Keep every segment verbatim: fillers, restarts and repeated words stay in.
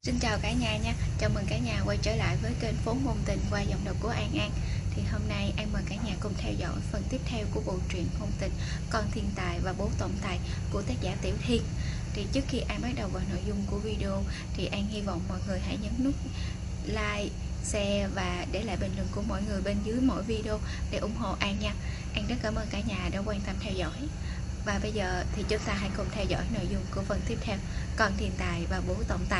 Xin chào cả nhà nha, chào mừng cả nhà quay trở lại với kênh Phố Ngôn Tình qua giọng đọc của An An. Thì hôm nay An mời cả nhà cùng theo dõi phần tiếp theo của bộ truyện ngôn tình Con Thiên Tài và Bố Tổng Tài của tác giả Tiểu Thiên. Thì trước khi An bắt đầu vào nội dung của video thì An hy vọng mọi người hãy nhấn nút like, share và để lại bình luận của mọi người bên dưới mỗi video để ủng hộ An nha. An rất cảm ơn cả nhà đã quan tâm theo dõi. Và bây giờ thì chúng ta hãy cùng theo dõi nội dung của phần tiếp theo, Con Thiên Tài và Bố Tổng Tài.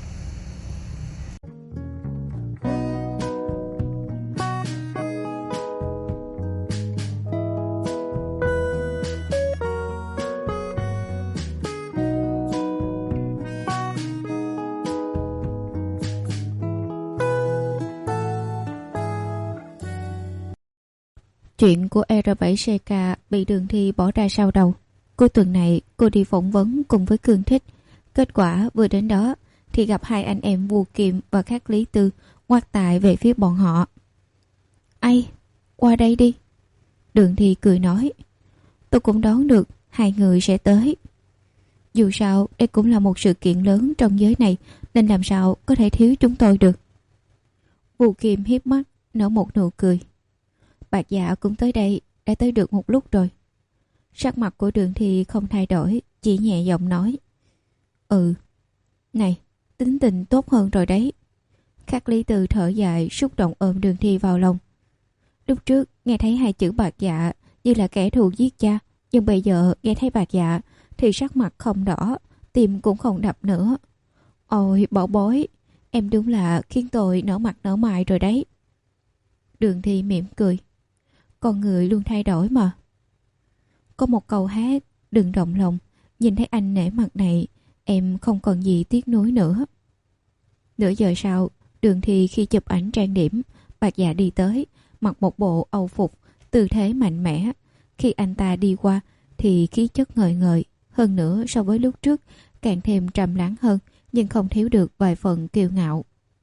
Chuyện của R bảy C K bị Đường Thi bỏ ra sau đầu. Cuối tuần này cô đi phỏng vấn cùng với Cương Thích. Kết quả vừa đến đó thì gặp hai anh em Vu Kiệm và Khắc Lý Tư ngoắt tài về phía bọn họ. Ai, qua đây đi. Đường Thi cười nói. Tôi cũng đoán được hai người sẽ tới. Dù sao đây cũng là một sự kiện lớn trong giới này, nên làm sao có thể thiếu chúng tôi được. Vu Kiệm hiếp mắt nở một nụ cười. Bạc Dạ cũng tới đây, đã tới được một lúc rồi. Sắc mặt của Đường Thi không thay đổi, chỉ nhẹ giọng nói. Ừ, này, tính tình tốt hơn rồi đấy. Khắc Lý Từ thở dài, xúc động ôm Đường Thi vào lòng. Lúc trước nghe thấy hai chữ Bạc Dạ như là kẻ thù giết cha, nhưng bây giờ nghe thấy Bạc Dạ thì sắc mặt không đỏ, tim cũng không đập nữa. Ôi bảo bối, em đúng là khiến tôi nở mặt nở mày rồi đấy. Đường Thi mỉm cười. Con người luôn thay đổi mà. Có một câu hát, đừng động lòng, nhìn thấy anh nể mặt này, em không còn gì tiếc nuối nữa. Nửa giờ sau, Đường Thi khi chụp ảnh trang điểm, Bạc Dạ đi tới, mặc một bộ âu phục, tư thế mạnh mẽ. Khi anh ta đi qua thì khí chất ngời ngời, hơn nữa so với lúc trước càng thêm trầm lắng hơn, nhưng không thiếu được vài phần kiêu ngạo.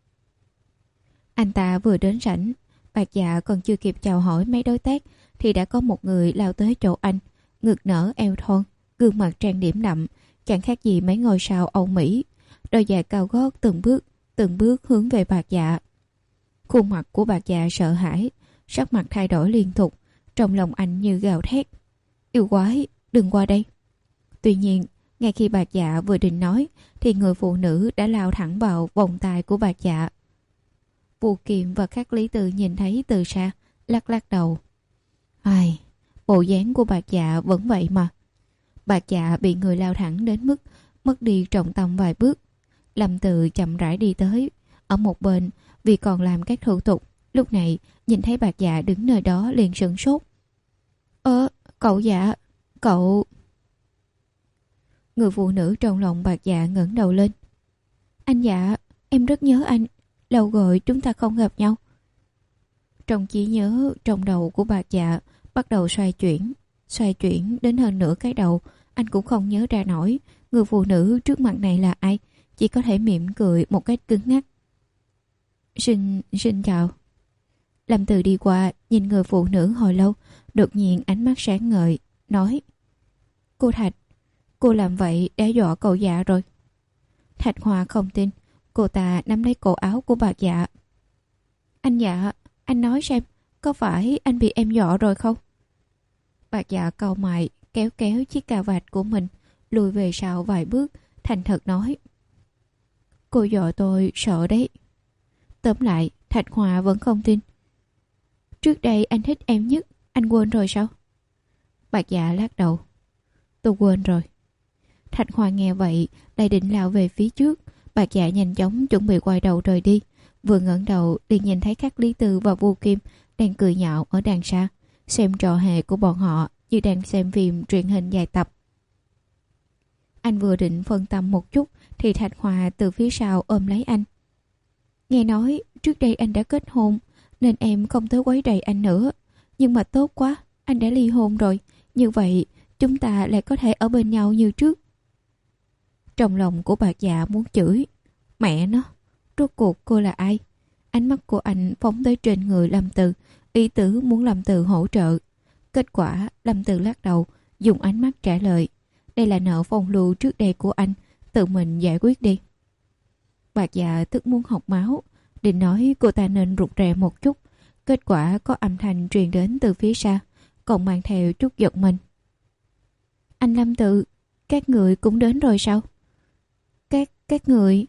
Anh ta vừa đến sảnh, Bạc Dạ còn chưa kịp chào hỏi mấy đối tác thì đã có một người lao tới chỗ anh, ngực nở eo thon, gương mặt trang điểm đậm, chẳng khác gì mấy ngôi sao Âu Mỹ. Đôi giày cao gót từng bước, từng bước hướng về Bạc Dạ. Khuôn mặt của Bạc Dạ sợ hãi, sắc mặt thay đổi liên tục, trong lòng anh như gào thét. Yêu quái, đừng qua đây. Tuy nhiên, ngay khi Bạc Dạ vừa định nói thì người phụ nữ đã lao thẳng vào vòng tay của Bạc Dạ. Vu Kiệm và Khắc Lý Từ nhìn thấy từ xa, lắc lắc đầu. Ai, bộ dáng của Bạc Dạ vẫn vậy mà. Bạc Dạ bị người lao thẳng đến mức mất đi trọng tâm vài bước. Lâm Từ chậm rãi đi tới, ở một bên vì còn làm các thủ tục. Lúc này nhìn thấy Bạc Dạ đứng nơi đó liền sửng sốt. Ơ, cậu Dạ, cậu... Người phụ nữ trong lòng Bạc Dạ ngẩng đầu lên. Anh Dạ, em rất nhớ anh. Lâu rồi chúng ta không gặp nhau. Trong trí nhớ trong đầu của Bạc Dạ bắt đầu xoay chuyển. Xoay chuyển đến hơn nửa cái đầu, anh cũng không nhớ ra nổi người phụ nữ trước mặt này là ai, chỉ có thể mỉm cười một cách cứng ngắc. Xin, xin chào. Lâm Từ đi qua, nhìn người phụ nữ hồi lâu, đột nhiên ánh mắt sáng ngời, nói. Cô Thạch, cô làm vậy đe dọa cậu Dạ rồi. Thạch Hoa không tin. Cô ta nắm lấy cổ áo của Bạc Dạ. Anh Dạ, anh nói xem, có phải anh bị em dọa rồi không? Bạc Dạ cau mày, kéo kéo chiếc cà vạt của mình, lùi về sau vài bước, thành thật nói. Cô dọa tôi sợ đấy. Tóm lại, Thạch Hòa vẫn không tin. Trước đây anh thích em nhất, anh quên rồi sao? Bạc Dạ lắc đầu. Tôi quên rồi. Thạch Hòa nghe vậy, lại định lao về phía trước. Bạc Dạ nhanh chóng chuẩn bị quay đầu rời đi. Vừa ngẩng đầu liền nhìn thấy Khắc Lý Tư và Vu Kiệm đang cười nhạo ở đằng xa, xem trò hề của bọn họ như đang xem phim truyền hình dài tập. Anh vừa định phân tâm một chút thì Thạch Hòa từ phía sau ôm lấy anh. Nghe nói trước đây anh đã kết hôn nên em không tới quấy rầy anh nữa. Nhưng mà tốt quá, anh đã ly hôn rồi. Như vậy chúng ta lại có thể ở bên nhau như trước. Trong lòng của Bạc Dạ muốn chửi. Mẹ nó, rốt cuộc cô là ai? Ánh mắt của anh phóng tới trên người Lâm Từ, ý tứ muốn Lâm Từ hỗ trợ. Kết quả Lâm Từ lắc đầu, dùng ánh mắt trả lời. Đây là nợ phong lưu trước đây của anh, tự mình giải quyết đi. Bạc Dạ tức muốn học máu, định nói cô ta nên rụt rè một chút. Kết quả có âm thanh truyền đến từ phía xa, còn mang theo chút giật mình. Anh Lâm Tự, các người cũng đến rồi sao? Các, các người...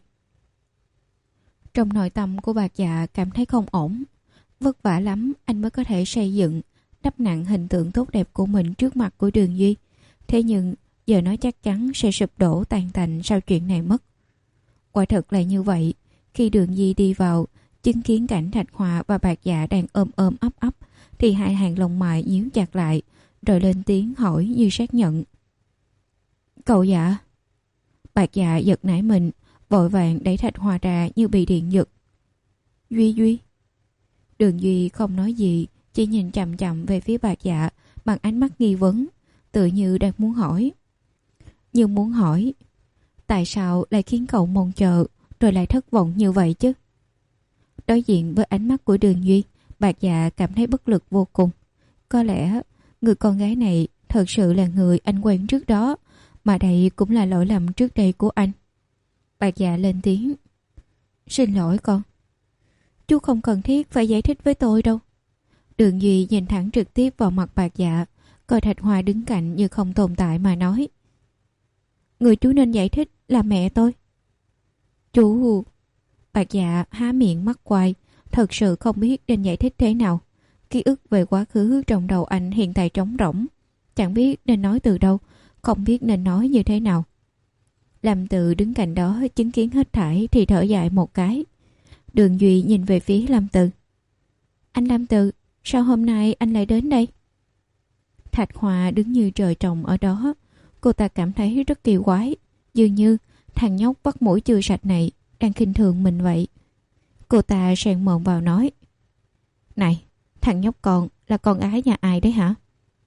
Trong nội tâm của Bạc Dạ cảm thấy không ổn. Vất vả lắm anh mới có thể xây dựng, đắp nặng hình tượng tốt đẹp của mình trước mặt của Đường Duy. Thế nhưng giờ nó chắc chắn sẽ sụp đổ tàn tành sau chuyện này mất. Quả thật là như vậy. Khi Đường Duy đi vào, chứng kiến cảnh Thạch Hòa và Bạc Dạ đang ôm ôm ấp ấp, thì hai hàng lông mày nhíu chặt lại, rồi lên tiếng hỏi như xác nhận. Cậu Dạ? Bạc Dạ giật nảy mình, vội vàng đẩy Thạch Hòa ra như bị điện giật. Duy Duy. Đường Duy không nói gì, chỉ nhìn chằm chằm về phía Bạc Dạ bằng ánh mắt nghi vấn, tự như đang muốn hỏi. Nhưng muốn hỏi, tại sao lại khiến cậu mong chờ rồi lại thất vọng như vậy chứ? Đối diện với ánh mắt của Đường Duy, Bạc Dạ cảm thấy bất lực vô cùng. Có lẽ người con gái này thật sự là người anh quen trước đó, mà đây cũng là lỗi lầm trước đây của anh. Bạc Dạ lên tiếng. Xin lỗi con. Chú không cần thiết phải giải thích với tôi đâu. Đường Duy nhìn thẳng trực tiếp vào mặt Bạc Dạ, coi Thạch Hòa đứng cạnh như không tồn tại mà nói. Người chú nên giải thích là mẹ tôi. Chú... Bạc Dạ há miệng mắc quài, thật sự không biết nên giải thích thế nào. Ký ức về quá khứ trong đầu anh hiện tại trống rỗng, chẳng biết nên nói từ đâu, không biết nên nói như thế nào. Lâm Tự đứng cạnh đó chứng kiến hết thảy thì thở dài một cái. Đường Duy nhìn về phía Lâm Tự. Anh Lâm Tự, sao hôm nay anh lại đến đây? Thạch Hòa đứng như trời trồng ở đó. Cô ta cảm thấy rất kỳ quái, dường như thằng nhóc bắt mũi chưa sạch này đang khinh thường mình vậy. Cô ta sèn mồm vào nói. Này, thằng nhóc con là con ái nhà ai đấy hả?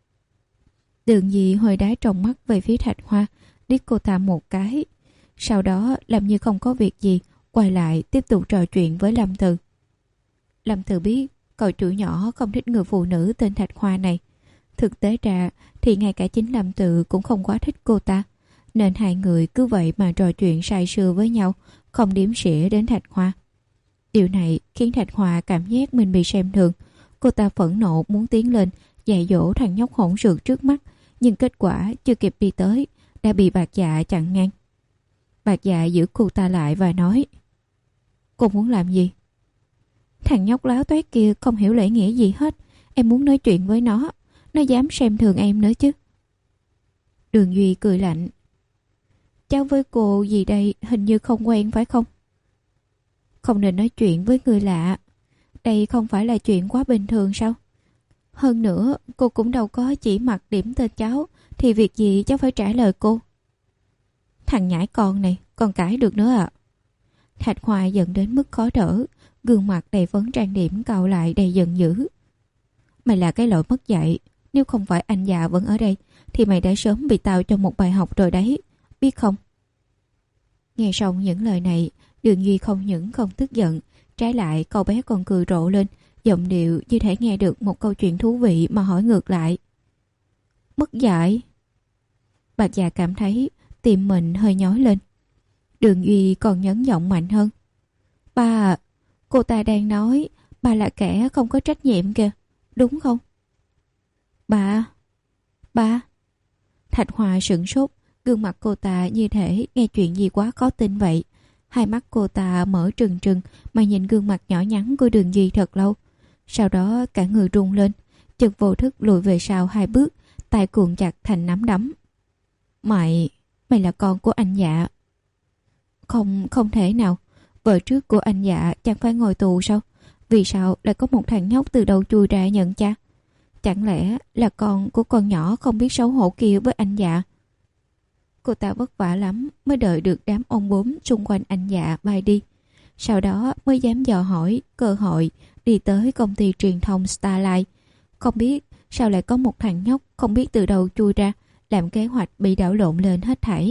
Đường Duy hơi đá trong mắt về phía Thạch Hoa, liếc cô ta một cái. Sau đó làm như không có việc gì, quay lại tiếp tục trò chuyện với Lâm Từ. Lâm Từ biết cậu chủ nhỏ không thích người phụ nữ tên Thạch Hoa này. Thực tế ra thì ngay cả chính Lâm Từ cũng không quá thích cô ta, nên hai người cứ vậy mà trò chuyện say sưa với nhau, không đếm xỉa đến Thạch Hoa. Điều này khiến Thạch Hoa cảm giác mình bị xem thường. Cô ta phẫn nộ muốn tiến lên dạy dỗ thằng nhóc hỗn xược trước mắt, nhưng kết quả chưa kịp đi tới đã bị Bạc Dạ chặn ngang. Bạc Dạ giữ cô ta lại và nói. Cô muốn làm gì? Thằng nhóc láo toét kia không hiểu lễ nghĩa gì hết. Em muốn nói chuyện với nó. Nó dám xem thường em nữa chứ. Đường Duy cười lạnh. Cháu với cô gì đây hình như không quen phải không? Không nên nói chuyện với người lạ. Đây không phải là chuyện quá bình thường sao? Hơn nữa cô cũng đâu có chỉ mặc điểm tên cháu, thì việc gì cháu phải trả lời cô? Thằng nhãi con này còn cãi được nữa ạ. À? Thạch Hoa giận đến mức khó thở, gương mặt đầy phấn trang điểm cau lại đầy giận dữ. Mày là cái lỗi mất dạy. Nếu không phải anh già vẫn ở đây thì mày đã sớm bị tao cho một bài học rồi đấy, biết không? Nghe xong những lời này, Đường Duy không những không tức giận, trái lại cậu bé còn cười rộ lên, giọng điệu như thể nghe được một câu chuyện thú vị mà hỏi ngược lại. Mất dạy? Bạc Dạ cảm thấy tim mình hơi nhói lên. Đường Duy còn nhấn giọng mạnh hơn. Ba, cô ta đang nói ba là kẻ không có trách nhiệm kìa, đúng không? Ba, ba. Thạch Hòa sửng sốt, gương mặt cô ta như thể nghe chuyện gì quá khó tin vậy. Hai mắt cô ta mở trừng trừng mà nhìn gương mặt nhỏ nhắn của Đường Duy thật lâu. Sau đó cả người run lên, chợt vô thức lùi về sau hai bước, tay cuộn chặt thành nắm đấm. Mày, mày là con của anh Dạ. Không, không thể nào. Vợ trước của anh Dạ chẳng phải ngồi tù sao? Vì sao lại có một thằng nhóc từ đầu chui ra nhận cha? Chẳng lẽ là con của con nhỏ không biết xấu hổ kia với anh Dạ? Cô ta vất vả lắm mới đợi được đám ông bốm xung quanh anh Dạ bay đi. Sau đó mới dám dò hỏi cơ hội đi tới công ty truyền thông Starlight. Không biết sao lại có một thằng nhóc không biết từ đâu chui ra, làm kế hoạch bị đảo lộn lên hết thảy.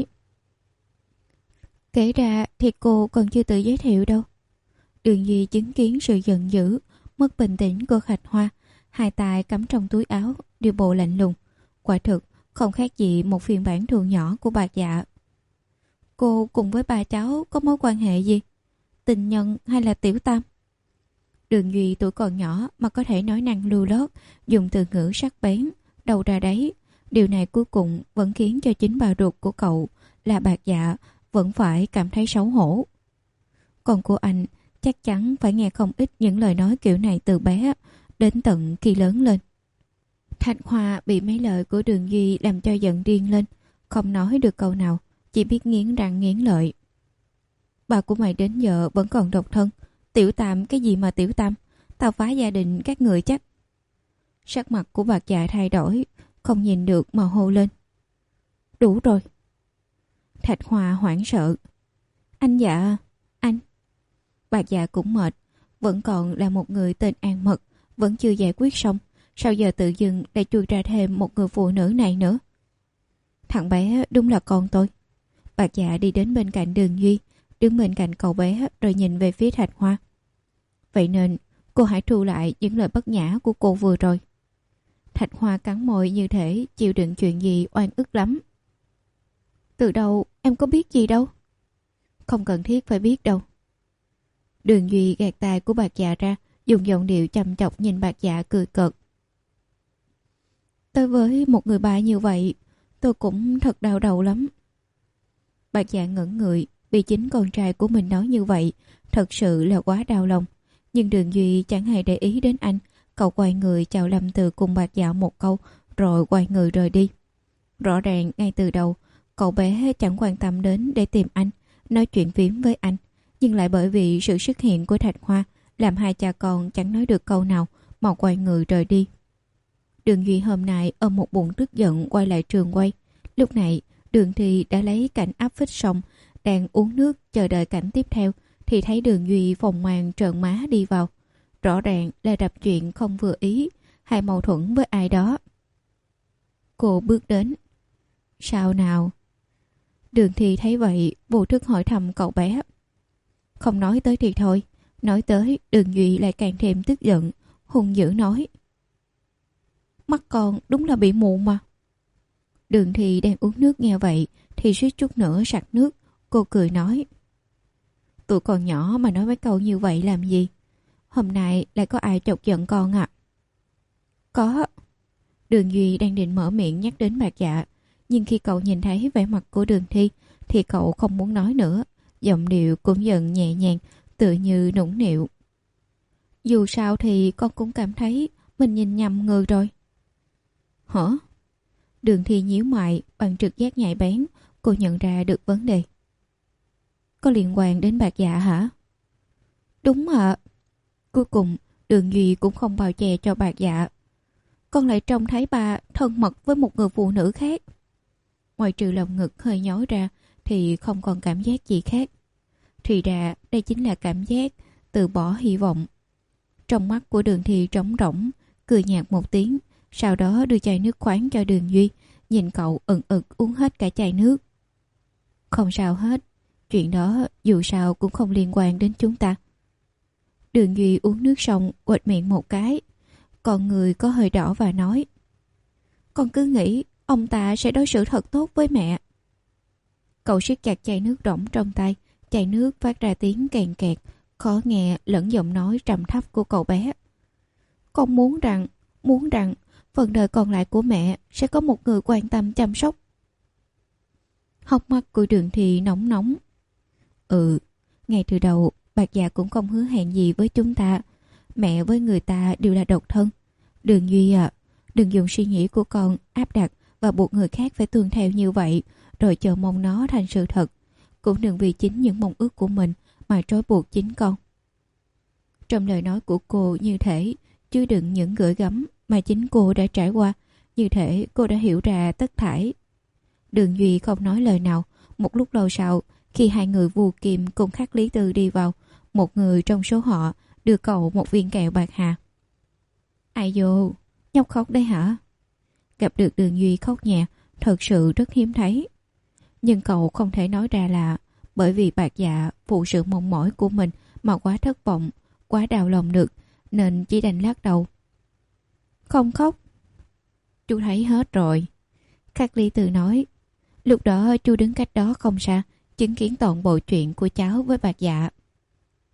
Kể ra thì cô còn chưa tự giới thiệu đâu. Đường Duy chứng kiến sự giận dữ, mất bình tĩnh của Thạch Hoa, hai tay cắm trong túi áo, đi bộ lạnh lùng. Quả thực không khác gì một phiên bản thường nhỏ của Bạc Dạ. Cô cùng với ba cháu có mối quan hệ gì? tình nhân hay là tiểu tam? Đường Duy tuổi còn nhỏ mà có thể nói năng lưu lót, dùng từ ngữ sắc bén, đầu ra đấy. Điều này cuối cùng vẫn khiến cho chính bà ruột của cậu là Bạc Dạ vẫn phải cảm thấy xấu hổ. Còn cô anh chắc chắn phải nghe không ít những lời nói kiểu này từ bé đến tận khi lớn lên. Thạch Hoa bị mấy lời của Đường Duy làm cho giận điên lên, không nói được câu nào, chỉ biết nghiến răng nghiến lợi. Bà của mày đến giờ vẫn còn độc thân, tiểu tam cái gì mà tiểu tam, tao phá gia đình các người chắc. Sắc mặt của Bạc Dạ thay đổi, không nhìn được mà hô lên. Đủ rồi. Thạch Hoa hoảng sợ. Anh Dạ, anh. Bạc Dạ cũng mệt, vẫn còn là một người tên An Mật, vẫn chưa giải quyết xong, sao giờ tự dưng lại chui ra thêm một người phụ nữ này nữa. Thằng bé đúng là con tôi. Bạc Dạ đi đến bên cạnh Đường Duy, đứng bên cạnh cậu bé rồi nhìn về phía Thạch Hoa. Vậy nên cô hãy thu lại những lời bất nhã của cô vừa rồi. Thạch Hoa cắn môi như thể chịu đựng chuyện gì oan ức lắm. Từ đâu em có biết gì đâu. Không cần thiết phải biết đâu. Đường Duy gạt tay của Bạc Dạ ra, dùng giọng điệu chăm chọc nhìn Bạc Dạ cười cợt. Tới với một người bà như vậy, tôi cũng thật đau đầu lắm. Bạc Dạ ngẩn người, vì chính con trai của mình nói như vậy, thật sự là quá đau lòng. Nhưng Đường Duy chẳng hề để ý đến anh, cậu quay người chào Lâm Từ cùng Bạc Dạ một câu, rồi quay người rời đi. Rõ ràng ngay từ đầu, cậu bé chẳng quan tâm đến để tìm anh, nói chuyện phím với anh, nhưng lại bởi vì sự xuất hiện của Thạch Hoa làm hai cha con chẳng nói được câu nào mà quay người rời đi. Đường Duy hôm nay ôm một bụng tức giận quay lại trường quay. Lúc này Đường Thi đã lấy cảnh áp phích xong, đang uống nước chờ đợi cảnh tiếp theo, thì thấy Đường Duy phồng màn trợn má đi vào. Rõ ràng là gặp chuyện không vừa ý, hay mâu thuẫn với ai đó. Cô bước đến. Sao nào? Đường Thi thấy vậy vô thức hỏi thăm cậu bé. Không nói tới thì thôi, nói tới Đường Duy lại càng thêm tức giận, hung dữ nói. Mắt con đúng là bị mù mà. Đường Thi đang uống nước nghe vậy thì suýt chút nữa sặc nước. Cô cười nói. Tụi con nhỏ mà nói mấy câu như vậy làm gì? Hôm nay lại có ai chọc giận con à? Có. Đường Duy đang định mở miệng nhắc đến Bạc Dạ, nhưng khi cậu nhìn thấy vẻ mặt của Đường Thi thì cậu không muốn nói nữa. Giọng điệu cũng dần nhẹ nhàng, tựa như nũng nịu. Dù sao thì con cũng cảm thấy mình nhìn nhầm người rồi. Hả? Đường Thi nhíu mày, bằng trực giác nhạy bén, cô nhận ra được vấn đề. Có liên quan đến Bạc Dạ hả? Đúng ạ. Cuối cùng Đường Duy cũng không bao che cho Bạc Dạ. Con lại trông thấy bà thân mật với một người phụ nữ khác. Ngoài trừ lòng ngực hơi nhói ra thì không còn cảm giác gì khác. Thì ra đây chính là cảm giác từ bỏ hy vọng. Trong mắt của Đường Thi trống rỗng, cười nhạt một tiếng, sau đó đưa chai nước khoáng cho Đường Duy, nhìn cậu ừng ực uống hết cả chai nước. Không sao hết, chuyện đó dù sao cũng không liên quan đến chúng ta. Đường Duy uống nước xong quệt miệng một cái, còn người có hơi đỏ và nói. Con cứ nghĩ ông ta sẽ đối xử thật tốt với mẹ. Cậu siết chặt chai nước rỗng trong tay, chai nước phát ra tiếng kèn kẹt, khó nghe lẫn giọng nói trầm thấp của cậu bé. Con muốn rằng, muốn rằng phần đời còn lại của mẹ sẽ có một người quan tâm chăm sóc. Hốc mắt của Đường Thi nóng nóng. Ừ, ngay từ đầu Bạc Dạ cũng không hứa hẹn gì với chúng ta. Mẹ với người ta đều là độc thân. Đường Duy à, đừng dùng suy nghĩ của con áp đặt và buộc người khác phải tuân theo như vậy, rồi chờ mong nó thành sự thật. Cũng đừng vì chính những mong ước của mình mà trói buộc chính con. Trong lời nói của cô như thể chứa đựng những gửi gắm mà chính cô đã trải qua, như thể cô đã hiểu ra tất thảy. Đường Duy không nói lời nào. Một lúc lâu sau, khi hai người Vu Kim cùng Khắc Lý Tư đi vào, một người trong số họ đưa cậu một viên kẹo bạc hà. Ai vô, nhóc khóc đấy hả? Gặp được Đường Duy khóc nhẹ, thật sự rất hiếm thấy. Nhưng cậu không thể nói ra là bởi vì Bạc Dạ phụ sự mong mỏi của mình mà quá thất vọng, quá đau lòng được, nên chỉ đành lắc đầu. Không khóc. Chú thấy hết rồi. Khắc Lý Tư nói. Lúc đó chú đứng cách đó không xa, chứng kiến toàn bộ chuyện của cháu với Bạc Dạ.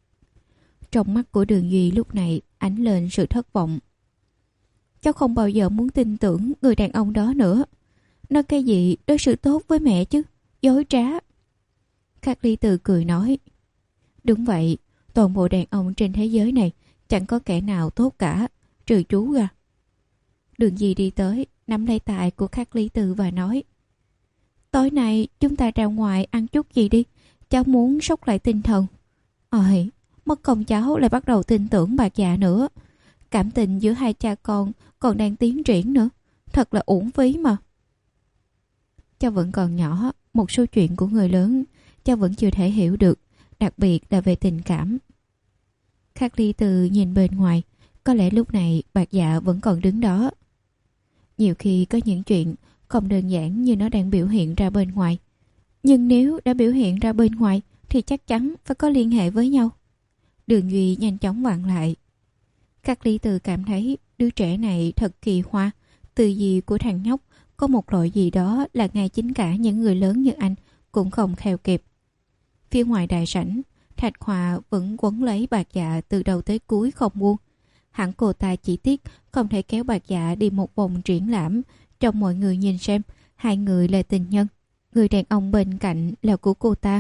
Trong mắt của Đường Duy lúc này ánh lên sự thất vọng. Cháu không bao giờ muốn tin tưởng người đàn ông đó nữa. Nói cái gì đối xử tốt với mẹ chứ, dối trá. Khắc Ly Từ cười nói, đúng vậy, toàn bộ đàn ông trên thế giới này chẳng có kẻ nào tốt cả, trừ chú ra. Đường Duy đi tới, nắm lấy tay của Khắc Ly Từ và nói, tối nay chúng ta ra ngoài ăn chút gì đi, cháu muốn sốc lại tinh thần. Ôi, mất công cháu lại bắt đầu tin tưởng bà già nữa. Cảm tình giữa hai cha con còn đang tiến triển nữa, thật là uổng phí mà. Cháu vẫn còn nhỏ, một số chuyện của người lớn cháu vẫn chưa thể hiểu được, đặc biệt là về tình cảm. Khắc Ly Từ nhìn bên ngoài, có lẽ lúc này bà già vẫn còn đứng đó. Nhiều khi có những chuyện không đơn giản như nó đang biểu hiện ra bên ngoài, nhưng nếu đã biểu hiện ra bên ngoài thì chắc chắn phải có liên hệ với nhau. Đường Duy nhanh chóng vặn lại. Khắc Ly Từ cảm thấy đứa trẻ này thật kỳ hoa, từ gì của thằng nhóc có một loại gì đó là ngay chính cả những người lớn như anh cũng không theo kịp. Phía ngoài đại sảnh, Thạch Hòa vẫn quấn lấy bà già từ đầu tới cuối không buông. Hẳn cô ta chỉ tiếc không thể kéo bà già đi một vòng triển lãm, trong mọi người nhìn xem hai người là tình nhân, người đàn ông bên cạnh là của cô ta.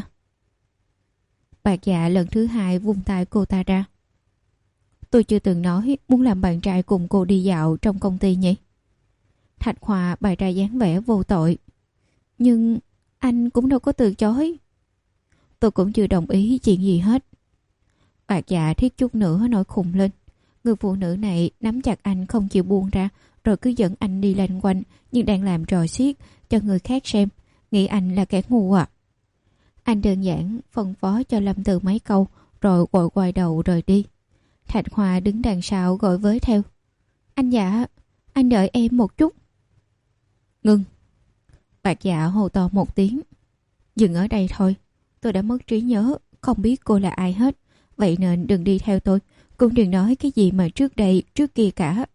Bà già lần thứ hai vung tay cô ta ra. Tôi chưa từng nói muốn làm bạn trai cùng cô đi dạo trong công ty nhỉ? Thạch Hòa bày ra dáng vẻ vô tội. Nhưng anh cũng đâu có từ chối. Tôi cũng chưa đồng ý chuyện gì hết. Bà già thiết chút nữa nổi khùng lên. Người phụ nữ này nắm chặt anh không chịu buông ra, rồi cứ dẫn anh đi lanh quanh, nhưng đang làm trò xiết cho người khác xem, nghĩ anh là kẻ ngu à. Anh đơn giản phân phó cho Lâm Từ mấy câu, rồi gọi quay đầu rời đi. Thạch Hòa đứng đằng sau gọi với theo. Anh dạ, anh đợi em một chút. Ngưng. Bạc dạ hô to một tiếng. Dừng ở đây thôi, tôi đã mất trí nhớ, không biết cô là ai hết. Vậy nên đừng đi theo tôi, cũng đừng nói cái gì mà trước đây, trước kia cả.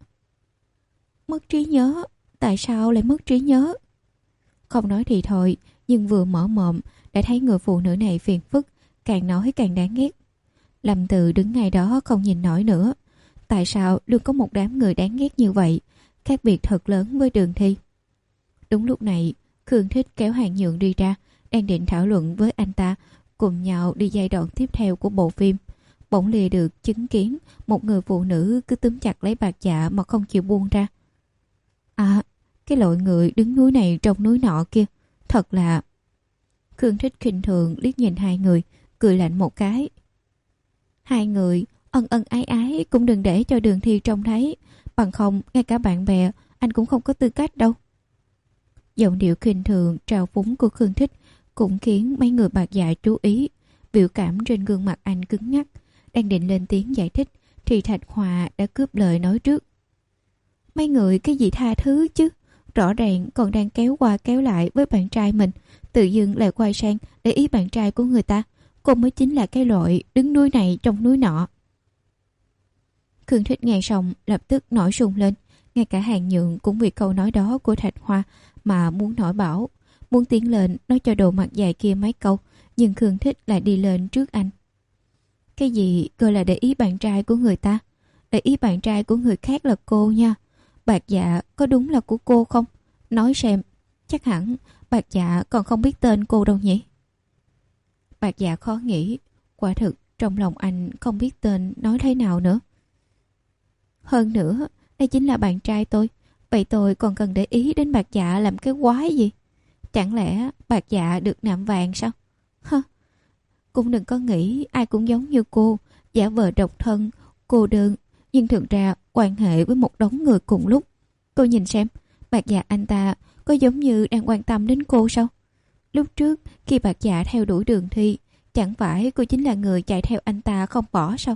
Mất trí nhớ? Tại sao lại mất trí nhớ? Không nói thì thôi, nhưng vừa mở mồm đã thấy người phụ nữ này phiền phức, càng nói càng đáng ghét. Lâm Từ đứng ngay đó không nhìn nổi nữa. Tại sao luôn có một đám người đáng ghét như vậy, khác biệt thật lớn với Đường Thi. Đúng lúc này, Khương Thích kéo Hàng Nhượng đi ra, đang định thảo luận với anh ta, cùng nhau đi giai đoạn tiếp theo của bộ phim. Bỗng lìa được chứng kiến một người phụ nữ cứ túm chặt lấy bạc dạ mà không chịu buông ra. À, cái loại người đứng núi này trong núi nọ kia, thật là... Khương Thích khinh thường liếc nhìn hai người, cười lạnh một cái. Hai người ân ân ái ái cũng đừng để cho Đường Thi trông thấy, bằng không ngay cả bạn bè anh cũng không có tư cách đâu. Giọng điệu khinh thường trào phúng của Khương Thích cũng khiến mấy người bạc dạ chú ý. Biểu cảm trên gương mặt anh cứng ngắc, đang định lên tiếng giải thích thì Thạch Hòa đã cướp lời nói trước. Mấy người cái gì tha thứ chứ, rõ ràng còn đang kéo qua kéo lại với bạn trai mình, tự dưng lại quay sang để ý bạn trai của người ta. Cô mới chính là cái loại đứng núi này trong núi nọ. Khương Thích nghe xong lập tức nổi sùng lên. Ngay cả Hàng Nhượng cũng vì câu nói đó của Thạch Hoa mà muốn nổi bảo, muốn tiến lên nói cho đồ mặt dài kia mấy câu, nhưng Khương Thích lại đi lên trước anh. Cái gì gọi là để ý bạn trai của người ta? Để ý bạn trai của người khác là cô nha. Bạc dạ có đúng là của cô không? Nói xem, chắc hẳn bạc dạ còn không biết tên cô đâu nhỉ? Bạc dạ khó nghĩ, quả thực trong lòng anh không biết tên nói thế nào nữa. Hơn nữa, đây chính là bạn trai tôi, vậy tôi còn cần để ý đến bạc dạ làm cái quái gì? Chẳng lẽ bạc dạ được nạm vàng sao? Hơ, cũng đừng có nghĩ ai cũng giống như cô, giả vờ độc thân, cô đơn, nhưng thực ra quan hệ với một đống người cùng lúc. Cô nhìn xem, bạc dạ anh ta có giống như đang quan tâm đến cô sao? Lúc trước khi bạc dạ theo đuổi Đường Thi, chẳng phải cô chính là người chạy theo anh ta không bỏ sao?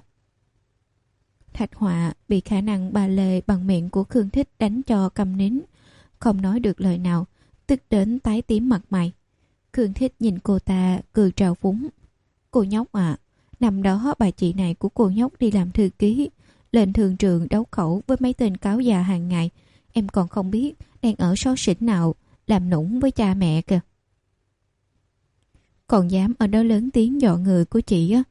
Thạch Họa bị khả năng ba lê bằng miệng của Khương Thích đánh cho câm nín, không nói được lời nào, tức đến tái tím mặt mày. Khương Thích nhìn cô ta cười trào phúng. Cô nhóc à, năm đó bà chị này của cô nhóc đi làm thư ký, lên thường trường đấu khẩu với mấy tên cáo già hàng ngày, em còn không biết đang ở xó xỉnh nào làm nũng với cha mẹ kìa. Còn dám ở đó lớn tiếng dọ người của chị á,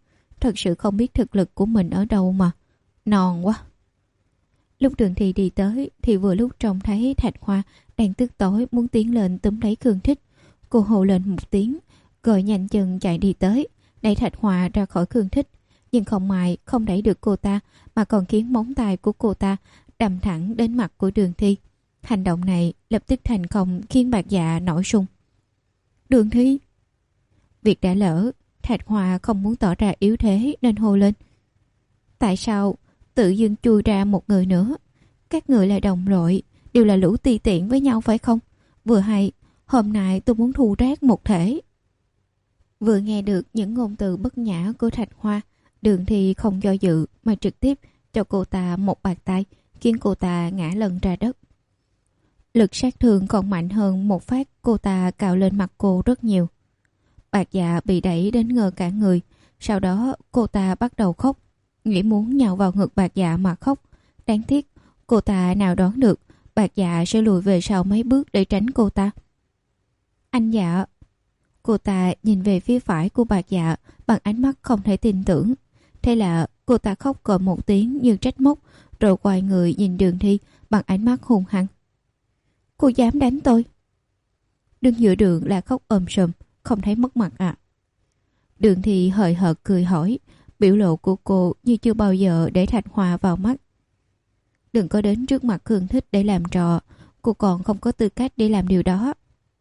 thật sự không biết thực lực của mình ở đâu mà. Non quá. Lúc Đường Thi đi tới thì vừa lúc trông thấy Thạch Hoa đang tức tối muốn tiến lên túm lấy Khương Thích. Cô hô lên một tiếng, rồi nhanh chân chạy đi tới, đẩy Thạch Hoa ra khỏi Khương Thích. Nhưng không may không đẩy được cô ta, mà còn khiến móng tay của cô ta đâm thẳng đến mặt của Đường Thi. Hành động này lập tức thành công khiến Bạc Dạ nổi sung. Đường Thi! Việc đã lỡ, Thạch Hoa không muốn tỏ ra yếu thế nên hô lên. Tại sao tự dưng chui ra một người nữa? Các người là đồng đội, đều là lũ ti tiện với nhau phải không? Vừa hay, hôm nay tôi muốn thu rác một thể. Vừa nghe được những ngôn từ bất nhã của Thạch Hoa, Đường Thi không do dự mà trực tiếp cho cô ta một bạt tay, khiến cô ta ngã lăn ra đất. Lực sát thương còn mạnh hơn một phát cô ta cào lên mặt cô rất nhiều. Bạc Dạ bị đẩy đến ngơ cả người, sau đó cô ta bắt đầu khóc, nghĩ muốn nhào vào ngực Bạc Dạ mà khóc. Đáng tiếc cô ta nào đoán được Bạc Dạ sẽ lùi về sau mấy bước để tránh cô ta. Anh Dạ! Cô ta nhìn về phía phải của Bạc Dạ bằng ánh mắt không thể tin tưởng. Thế là cô ta khóc gọi một tiếng như trách móc, rồi quay người nhìn Đường Thi bằng ánh mắt hung hăng. Cô dám đánh tôi? Đứng giữa đường là khóc ôm sùm, không thấy mất mặt à? Đường Thi hời hợt cười hỏi, biểu lộ của cô như chưa bao giờ để Thạch Hoa vào mắt. Đừng có đến trước mặt Khương Thích để làm trò, cô còn không có tư cách để làm điều đó.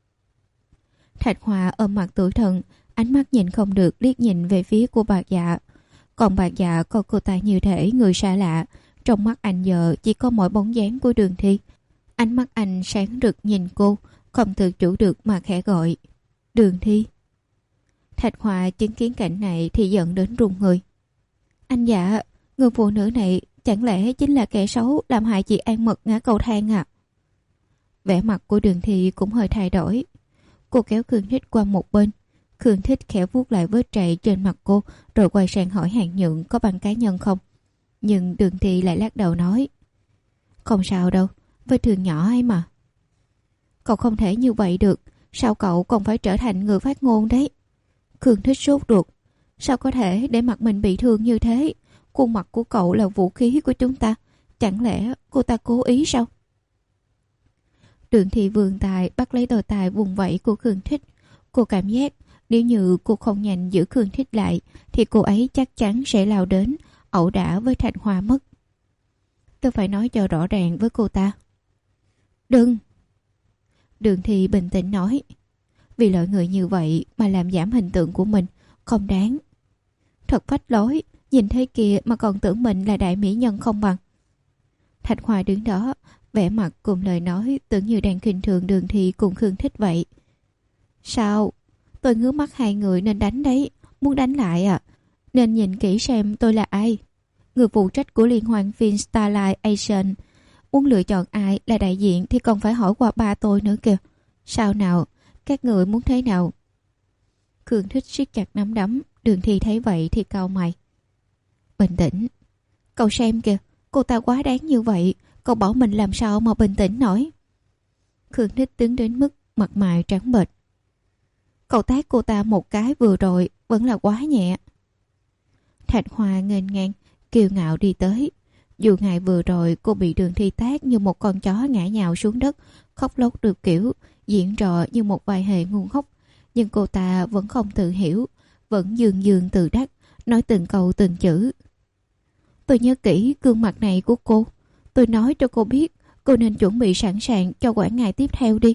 Thạch Hoa ôm mặt tủi thân, ánh mắt nhìn không được liếc nhìn về phía của Bạc Dạ. Còn Bạc Dạ coi cô ta như thể người xa lạ, trong mắt anh giờ chỉ có mỗi bóng dáng của Đường Thi. Ánh mắt anh sáng rực nhìn cô, không tự chủ được mà khẽ gọi. Đường Thi! Thạch Hoa chứng kiến cảnh này thì giận đến run người. Anh Dạ, người phụ nữ này chẳng lẽ chính là kẻ xấu làm hại chị An Mật ngã cầu thang à? Vẻ mặt của Đường Thi cũng hơi thay đổi. Cô kéo Khương Thích qua một bên. Khương Thích khẽ vuốt lại vết trầy trên mặt cô, rồi quay sang hỏi Hàng Nhượng có băng cá nhân không. Nhưng Đường Thi lại lắc đầu nói. Không sao đâu, vết thương nhỏ ấy mà. Cậu không thể như vậy được, sao cậu còn phải trở thành người phát ngôn đấy? Khương Thích sốt ruột. Sao có thể để mặt mình bị thương như thế? Khuôn mặt của cậu là vũ khí của chúng ta, chẳng lẽ cô ta cố ý sao? Đường Thi vươn tay bắt lấy đôi tay vùng vẫy của Khương Thích. Cô cảm giác nếu như cô không nhanh giữ Khương Thích lại thì cô ấy chắc chắn sẽ lao đến ẩu đả với Thạch Hoa mất. Tôi phải nói cho rõ ràng với cô ta. Đừng! Đường Thi bình tĩnh nói. Vì lợi người như vậy mà làm giảm hình tượng của mình không đáng. Thật phách lối, nhìn thế kia mà còn tưởng mình là đại mỹ nhân không bằng. Thạch Hoa đứng đó, vẻ mặt cùng lời nói tưởng như đang khinh thường Đường Thi cùng Khương Thích vậy. Sao? Tôi ngứa mắt hai người nên đánh đấy, muốn đánh lại à? Nên nhìn kỹ xem tôi là ai. Người phụ trách của liên hoan phim Starlight Asian. Muốn lựa chọn ai là đại diện thì còn phải hỏi qua ba tôi nữa kìa. Sao nào? Các người muốn thế nào? Khương Thích siết chặt nắm đấm. Đường Thi thấy vậy thì cau mày. Bình tĩnh. Cậu xem kìa, cô ta quá đáng như vậy, cậu bảo mình làm sao mà bình tĩnh nổi. Khương Thích đứng đến mức mặt mày trắng bệch. Cậu tát cô ta một cái vừa rồi vẫn là quá nhẹ. Thạch Hoa nghênh ngang kiêu ngạo đi tới. Dù ngày vừa rồi cô bị Đường Thi tát như một con chó ngã nhào xuống đất, khóc lóc được kiểu, diễn trò như một vai hề ngu ngốc, nhưng cô ta vẫn không tự hiểu, vẫn dương dương tự đắc, nói từng câu từng chữ. Tôi nhớ kỹ gương mặt này của cô. Tôi nói cho cô biết, cô nên chuẩn bị sẵn sàng cho quãng ngày tiếp theo đi.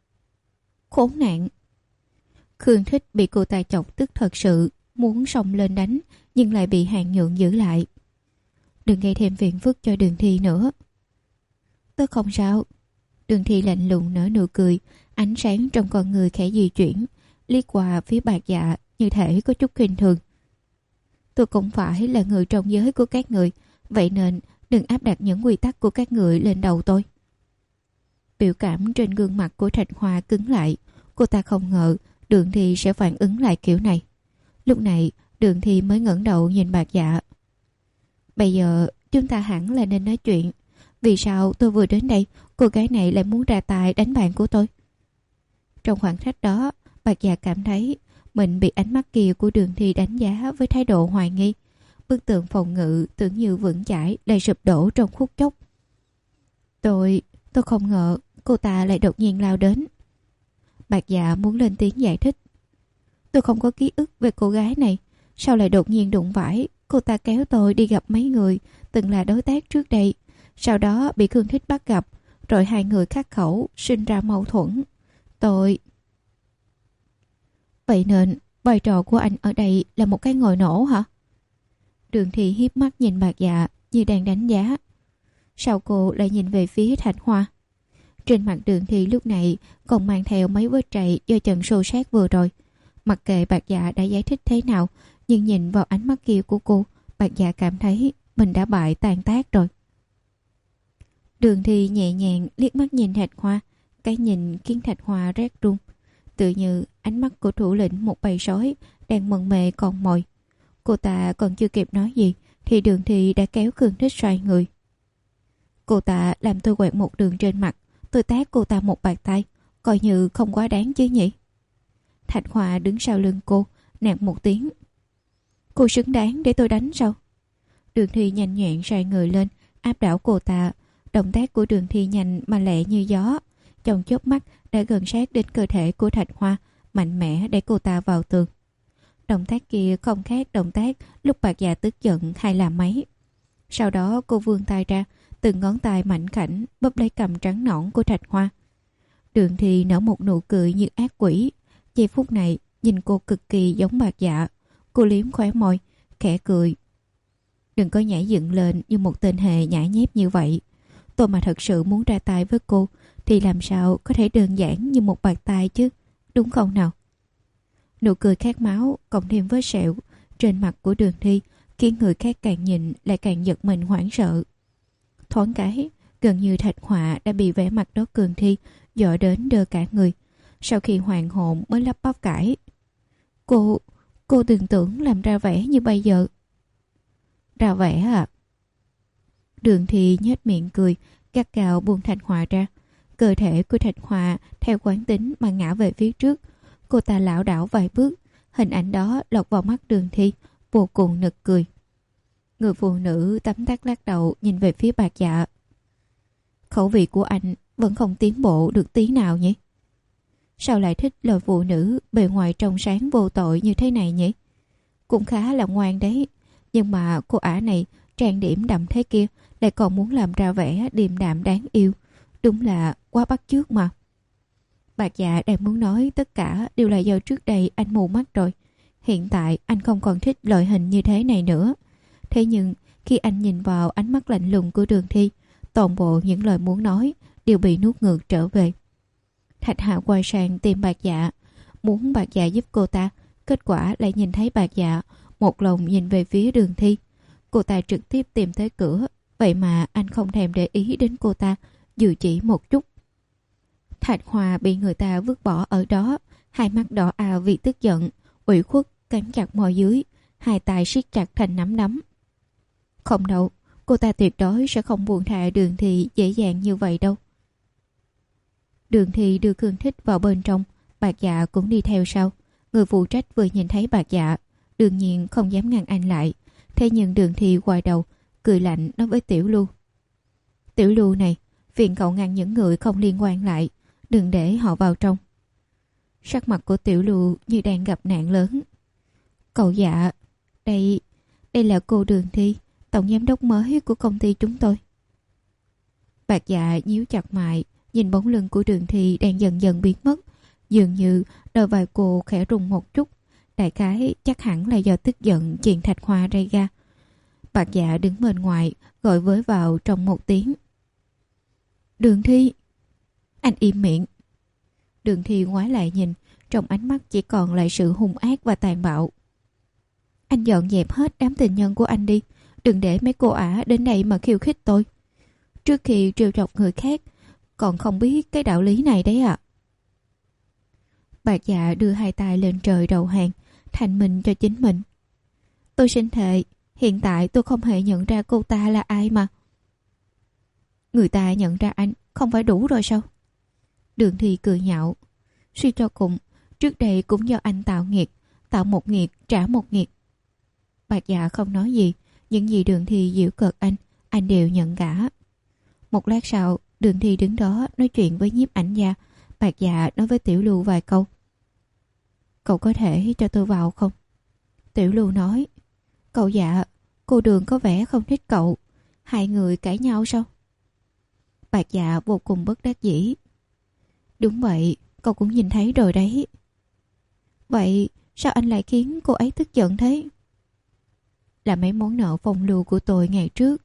Khốn nạn! Khương Thích bị cô ta chọc tức thật sự, muốn xông lên đánh, nhưng lại bị Hàng Nhượng giữ lại. Đừng gây thêm phiền phức cho Đường Thi nữa. Tôi không sao. Đường Thi lạnh lùng nở nụ cười, ánh sáng trong con người khẽ di chuyển, liếc qua phía Bạc Dạ như thể có chút khinh thường. Tôi cũng phải là người trong giới của các người, vậy nên đừng áp đặt những quy tắc của các người lên đầu tôi. Biểu cảm trên gương mặt của Thạch Hoa cứng lại. Cô ta không ngờ Đường Thi sẽ phản ứng lại kiểu này. Lúc này Đường Thi mới ngẩng đầu nhìn Bạc Dạ. Bây giờ chúng ta hẳn là nên nói chuyện. Vì sao tôi vừa đến đây cô gái này lại muốn ra tay đánh bạn của tôi? Trong khoảng khắc đó Bạc Dạ cảm thấy Mình bị ánh mắt kia của Đường Thi đánh giá với thái độ hoài nghi. Bức tượng phòng ngự tưởng như vững chãi lại sụp đổ trong phút chốc. Tôi, tôi không ngờ cô ta lại đột nhiên lao đến. Bạc Dạ muốn lên tiếng giải thích. Tôi không có ký ức về cô gái này. Sao lại đột nhiên đụng phải? Cô ta kéo tôi đi gặp mấy người từng là đối tác trước đây. Sau đó bị Khương Thích bắt gặp. Rồi hai người khắc khẩu, sinh ra mâu thuẫn. Tôi... Vậy nên vai trò của anh ở đây là một cái ngòi nổ hả? Đường Thi hiếp mắt nhìn Bạc Dạ như đang đánh giá. Sau cô lại nhìn về phía Thạch Hoa. Trên mặt Đường Thi lúc này còn mang theo mấy vết trầy do trận xô xát vừa rồi. Mặc kệ Bạc Dạ đã giải thích thế nào, nhưng nhìn vào ánh mắt kia của cô, Bạc Dạ cảm thấy mình đã bại tan tác rồi. Đường Thi nhẹ nhàng liếc mắt nhìn Thạch Hoa. Cái nhìn khiến Thạch Hoa rét run, tự như ánh mắt của thủ lĩnh một bầy sói đang mần mề con mồi. Cô ta còn chưa kịp nói gì thì Đường Thi đã kéo Khương Thích xoay người. Cô ta làm tôi quẹt một đường trên mặt. Tôi tát cô ta một bạt tay, coi như không quá đáng chứ nhỉ. Thạch Hoa đứng sau lưng cô, nạt một tiếng. Cô xứng đáng để tôi đánh sao? Đường Thi nhanh nhẹn xoay người lên, áp đảo cô ta. Động tác của Đường Thi nhanh mà lẹ như gió. Trong chớp mắt đã gần sát đến cơ thể của Thạch Hoa, mạnh mẽ để cô ta vào tường. Động tác kia không khác động tác lúc Bạc Dạ tức giận hay làm mấy. Sau đó cô vươn tay ra, từng ngón tay mảnh khảnh bóp lấy cằm trắng nõn của Thạch Hoa. Đường Thi nở một nụ cười như ác quỷ. Giây phút này nhìn cô cực kỳ giống Bạc Dạ. Cô liếm khóe môi, khẽ cười. Đừng có nhảy dựng lên như một tên hề nhãi nhép như vậy. Tôi mà thật sự muốn ra tay với cô thì làm sao có thể đơn giản như một bạt tay chứ, đúng không nào? Nụ cười khát máu cộng thêm vết sẹo trên mặt của Đường Thi khiến người khác càng nhìn lại càng giật mình hoảng sợ. Thoáng cái, gần như Thạch Hoa đã bị vẻ mặt đó cường thi dọa đến đơ cả người. Sau khi hoàn hồn mới lắp bắp cãi. Cô, cô đừng tưởng làm ra vẻ như bây giờ. Ra vẻ à? Đường Thi nhếch miệng cười, gắt gao buông Thạch Hoa ra. Cơ thể của Thạch Hoa theo quán tính mà ngã về phía trước. Cô ta lảo đảo vài bước. Hình ảnh đó lọt vào mắt Đường Thi, vô cùng nực cười. Người phụ nữ tấm tắc lắc đầu nhìn về phía Bạc Dạ. Khẩu vị của anh vẫn không tiến bộ được tí nào nhỉ? Sao lại thích lời phụ nữ bề ngoài trong sáng vô tội như thế này nhỉ? Cũng khá là ngoan đấy. Nhưng mà cô ả này trang điểm đậm thế kia lại còn muốn làm ra vẻ điềm đạm đáng yêu. Đúng là quá bắt chước mà. Bạc Dạ đang muốn nói tất cả đều là do trước đây anh mù mắt rồi. Hiện tại anh không còn thích loại hình như thế này nữa. Thế nhưng khi anh nhìn vào ánh mắt lạnh lùng của Đường Thi, toàn bộ những lời muốn nói đều bị nuốt ngược trở về. Thạch Hạ quay sang tìm Bạc Dạ, muốn Bạc Dạ giúp cô ta. Kết quả lại nhìn thấy Bạc Dạ một lòng nhìn về phía Đường Thi. Cô ta trực tiếp tìm tới cửa. Vậy mà anh không thèm để ý đến cô ta dù chỉ một chút. Thạch Hoa bị người ta vứt bỏ ở đó, hai mắt đỏ ào vì tức giận, ủy khuất cắn chặt môi dưới, hai tay siết chặt thành nắm đấm. Không đâu, cô ta tuyệt đối sẽ không buông tha Đường Thi dễ dàng như vậy đâu. Đường Thi đưa Khương Thích vào bên trong, Bạc Dạ cũng đi theo sau. Người phụ trách vừa nhìn thấy Bạc Dạ, đương nhiên không dám ngăn anh lại. Thế nhưng Đường Thi quay đầu, cười lạnh nói với Tiểu Lưu. Tiểu Lưu này, phiền cậu ngăn những người không liên quan lại, đừng để họ vào trong. Sắc mặt của Tiểu Lưu như đang gặp nạn lớn. Cậu Dạ, đây, đây là cô Đường Thi, tổng giám đốc mới của công ty chúng tôi. Bạc Dạ nhíu chặt mày, nhìn bóng lưng của Đường Thi đang dần dần biến mất. Dường như đôi vai cô khẽ rung một chút. Đại khái chắc hẳn là do tức giận chuyện Thạch Hoa gây ra. Bạc Dạ đứng bên ngoài gọi với vào trong một tiếng. Đường Thi. Anh im miệng. Đường Thi ngoái lại nhìn, trong ánh mắt chỉ còn lại sự hung ác và tàn bạo. Anh dọn dẹp hết đám tình nhân của anh đi, đừng để mấy cô ả đến đây mà khiêu khích tôi. Trước khi trêu chọc người khác, còn không biết cái đạo lý này đấy ạ. À. Bạc Dạ đưa hai tay lên trời đầu hàng, thành minh cho chính mình. Tôi xin thề, hiện tại tôi không hề nhận ra cô ta là ai mà. Người ta nhận ra anh không phải đủ rồi sao? Đường Thi cười nhạo. Suy cho cùng, trước đây cũng do anh tạo nghiệt, tạo một nghiệt trả một nghiệt. Bạc Dạ không nói gì, những gì Đường Thi giễu cợt anh, anh đều nhận cả. Một lát sau, Đường Thi đứng đó nói chuyện với nhiếp ảnh gia. Bạc Dạ nói với Tiểu Lưu vài câu. Cậu có thể cho tôi vào không? Tiểu Lưu nói. Cậu Dạ, cô Đường có vẻ không thích cậu. Hai người cãi nhau sao? Bạc Dạ vô cùng bất đắc dĩ. Đúng vậy, cậu cũng nhìn thấy rồi đấy. Vậy sao anh lại khiến cô ấy tức giận thế? Là mấy món nợ phong lưu của tôi ngày trước.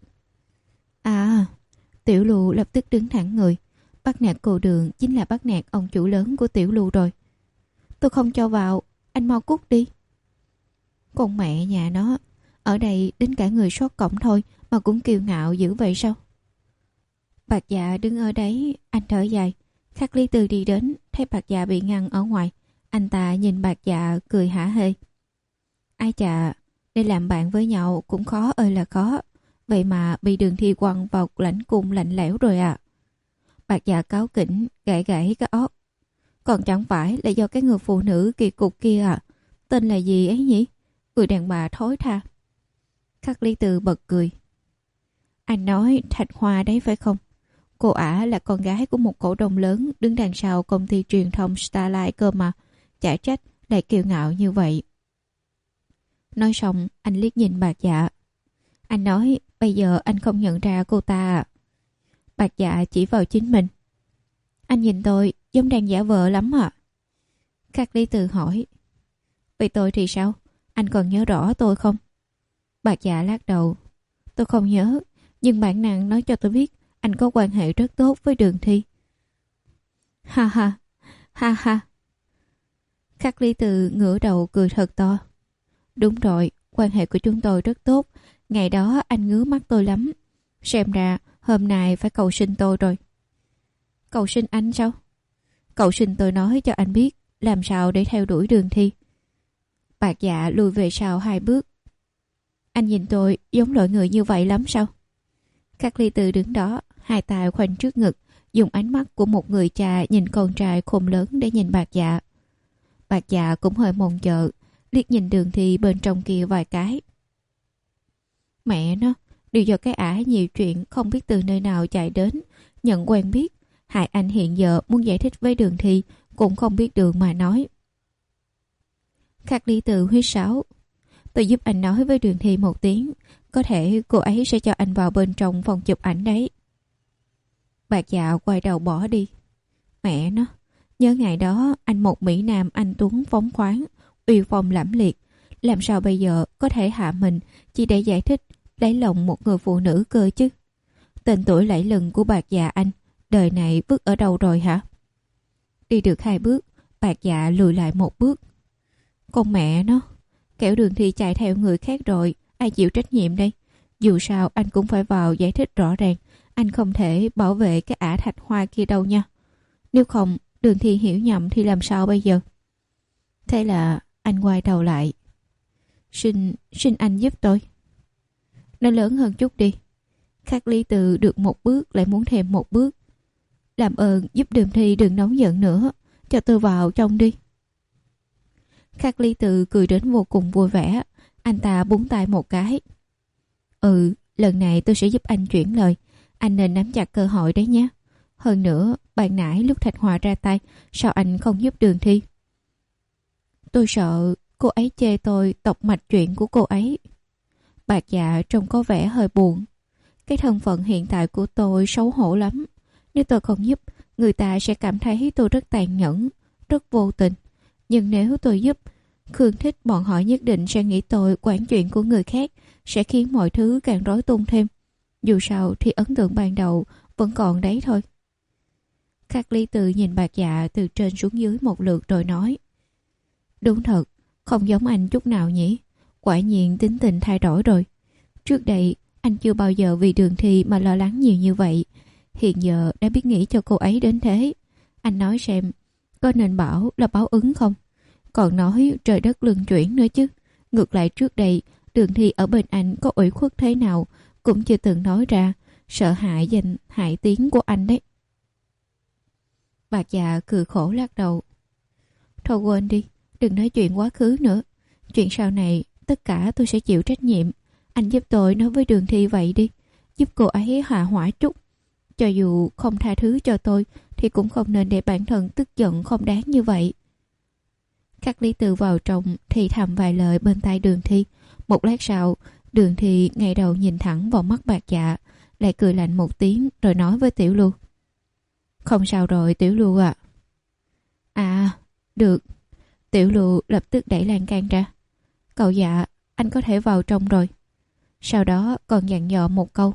À, Tiểu Lưu lập tức đứng thẳng người. Bắt nạt cô Đường chính là bắt nạt ông chủ lớn của Tiểu Lưu rồi. Tôi không cho vào, anh mau cút đi. Con mẹ nhà nó, ở đây đến cả người sót cổng thôi mà cũng kiêu ngạo dữ vậy sao? Bạc Dạ đứng ở đấy, anh thở dài. Khắc Lý Tư đi đến, thấy Bạc Dạ bị ngăn ở ngoài. Anh ta nhìn Bạc Dạ cười hả hê. Ai chà, để làm bạn với nhau cũng khó ơi là khó. Vậy mà bị Đường Thi quăng vào lãnh cung lạnh lẽo rồi à. Bạc Dạ cáu kỉnh, gãy gãy cái óc. Còn chẳng phải là do cái người phụ nữ kỳ cục kia à? Tên là gì ấy nhỉ? Người đàn bà thối tha. Khắc Lý Tư bật cười. Anh nói Thạch Hoa đấy phải không? Cô ả là con gái của một cổ đông lớn đứng đằng sau công ty truyền thông Starlight cơ mà. Chả trách lại kiêu ngạo như vậy. Nói xong anh liếc nhìn Bạc Dạ. Anh nói bây giờ anh không nhận ra cô ta à? Bạc Dạ chỉ vào chính mình. Anh nhìn tôi giống đang giả vờ lắm à? Khắc Lý Tư hỏi. Vậy tôi thì sao? Anh còn nhớ rõ tôi không? Bạc Dạ lắc đầu. Tôi không nhớ, nhưng bản năng nói cho tôi biết anh có quan hệ rất tốt với Đường Thi. Ha ha, ha ha. Khắc Lý Tư ngửa đầu cười thật to. Đúng rồi, quan hệ của chúng tôi rất tốt. Ngày đó anh ngứa mắt tôi lắm. Xem ra hôm nay phải cầu xin tôi rồi. Cầu xin anh sao? Cầu xin tôi nói cho anh biết làm sao để theo đuổi Đường Thi. Bạc Dạ lùi về sau hai bước. Anh nhìn tôi giống loại người như vậy lắm sao? Khắc Lý Tư đứng đó, hai tay khoanh trước ngực, dùng ánh mắt của một người cha nhìn con trai khôn lớn để nhìn Bạc Dạ. Bạc Dạ cũng hơi mong chờ, liếc nhìn Đường Thi bên trong kia vài cái. Mẹ nó, đều do cái ả nhiều chuyện không biết từ nơi nào chạy đến, nhận quen biết. Hại anh hiện giờ muốn giải thích với Đường Thi cũng không biết đường mà nói. Khắc Lý Tư huýt sáo. Tôi giúp anh nói với Đường Thi một tiếng. Có thể cô ấy sẽ cho anh vào bên trong phòng chụp ảnh đấy. Bạc Dạ quay đầu bỏ đi. Mẹ nó, nhớ ngày đó anh một Mỹ Nam anh tuấn phóng khoáng, uy phong lẫm liệt. Làm sao bây giờ có thể hạ mình chỉ để giải thích lấy lòng một người phụ nữ cơ chứ? Tên tuổi lẫy lừng của Bạc Dạ anh đời này vứt ở đâu rồi hả? Đi được hai bước, Bạc Dạ lùi lại một bước. Con mẹ nó, kẻo Đường Thi chạy theo người khác rồi, ai chịu trách nhiệm đây? Dù sao anh cũng phải vào giải thích rõ ràng. Anh không thể bảo vệ cái ả Thạch Hoa kia đâu nha. Nếu không Đường Thi hiểu nhầm thì làm sao bây giờ? Thế là anh quay đầu lại. Xin, xin anh giúp tôi. Nó lớn hơn chút đi. Khắc Lý Tư được một bước lại muốn thêm một bước. Làm ơn giúp Đường Thi đừng nóng giận nữa, cho tôi vào trong đi. Khắc Lý Tư cười đến vô cùng vui vẻ. Anh ta búng tay một cái. Ừ, lần này tôi sẽ giúp anh chuyển lời. Anh nên nắm chặt cơ hội đấy nhé. Hơn nữa, bạn nãy lúc Thạch Hòa ra tay, sao anh không giúp Đường Thi? Tôi sợ cô ấy chê tôi tộc mạch chuyện của cô ấy. Bạc Dạ trông có vẻ hơi buồn. Cái thân phận hiện tại của tôi xấu hổ lắm. Nếu tôi không giúp, người ta sẽ cảm thấy tôi rất tàn nhẫn, rất vô tình. Nhưng nếu tôi giúp, Khương Thích bọn họ nhất định sẽ nghĩ tôi quản chuyện của người khác, sẽ khiến mọi thứ càng rối tung thêm. Dù sao thì ấn tượng ban đầu vẫn còn đấy thôi. Khắc Lý Tư nhìn Bạc Dạ từ trên xuống dưới một lượt rồi nói. Đúng thật, không giống anh chút nào nhỉ. Quả nhiên tính tình thay đổi rồi. Trước đây anh chưa bao giờ vì Đường Thi mà lo lắng nhiều như vậy. Hiện giờ đã biết nghĩ cho cô ấy đến thế. Anh nói xem, có nên bảo là báo ứng không? Còn nói trời đất luân chuyển nữa chứ. Ngược lại trước đây, Đường Thi ở bên anh có ủy khuất thế nào cũng chưa từng nói ra, sợ hại danh hại tiếng của anh đấy. Bạc Dạ cười khổ lắc đầu. Thôi quên đi, đừng nói chuyện quá khứ nữa. Chuyện sau này tất cả tôi sẽ chịu trách nhiệm. Anh giúp tôi nói với Đường Thi vậy đi, giúp cô ấy hạ hỏa chút. Cho dù không tha thứ cho tôi thì cũng không nên để bản thân tức giận không đáng như vậy. Các Lý Tư vào trong thì thầm vài lời bên tai Đường Thi. Một lát sau, Đường Thi ngay đầu nhìn thẳng vào mắt Bạc Dạ, lại cười lạnh một tiếng rồi nói với Tiểu Lưu: Không sao rồi Tiểu Lưu ạ. À. à, được. Tiểu Lưu lập tức đẩy lan can ra. Cậu Dạ, anh có thể vào trong rồi. Sau đó còn dặn dò một câu: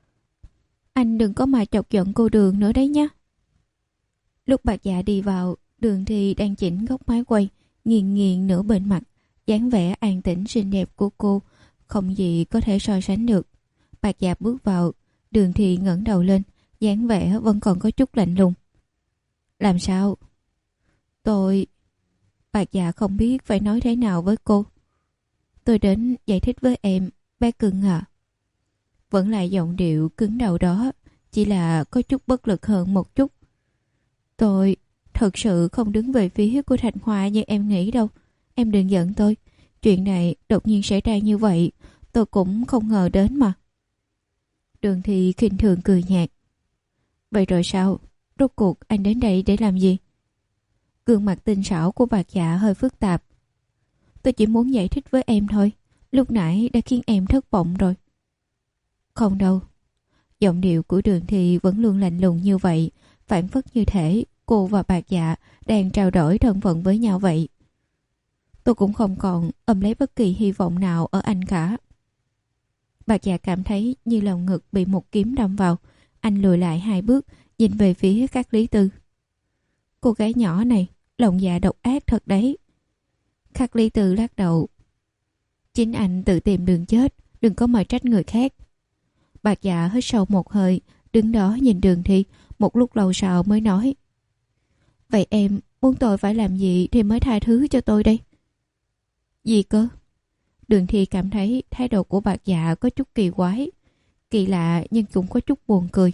Anh đừng có mà chọc giận cô Đường nữa đấy nhé. Lúc Bạc Dạ đi vào, Đường Thi đang chỉnh góc mái quay, nghiêng nghiêng nửa bên mặt. Dáng vẻ an tĩnh xinh đẹp của cô không gì có thể so sánh được. Bạc Dạ bước vào, Đường Thi ngẩng đầu lên, dáng vẻ vẫn còn có chút lạnh lùng. Làm sao? Tôi... Bạc Dạ không biết phải nói thế nào với cô. Tôi đến giải thích với em, bé cưng à. Vẫn là giọng điệu cứng đầu đó, chỉ là có chút bất lực hơn một chút. Tôi thật sự không đứng về phía của Thành Hoa như em nghĩ đâu. Em đừng giận tôi. Chuyện này đột nhiên xảy ra như vậy, tôi cũng không ngờ đến mà. Đường Thi khinh thường cười nhạt. Vậy rồi sao? Rốt cuộc anh đến đây để làm gì? Gương mặt tinh xảo của Bạc Dạ hơi phức tạp. Tôi chỉ muốn giải thích với em thôi. Lúc nãy đã khiến em thất vọng rồi. Không đâu. Giọng điệu của Đường Thi vẫn luôn lạnh lùng như vậy, phản phất như thể cô và Bạc Dạ đang trao đổi thân phận với nhau vậy. Tôi cũng không còn ôm lấy bất kỳ hy vọng nào ở anh cả. Bạc Dạ cảm thấy như lòng ngực bị một kiếm đâm vào. Anh lùi lại hai bước, nhìn về phía các Lý Tư. Cô gái nhỏ này, lòng dạ độc ác thật đấy. Khắc Lý Tư lắc đầu. Chính anh tự tìm đường chết, đừng có mà trách người khác. Bạc Dạ hít sâu một hơi, đứng đó nhìn Đường Thi, một lúc lâu sau mới nói. Vậy em muốn tôi phải làm gì thì mới tha thứ cho tôi đây? Gì cơ? Đường Thi cảm thấy thái độ của Bạc Dạ có chút kỳ quái. Kỳ lạ nhưng cũng có chút buồn cười.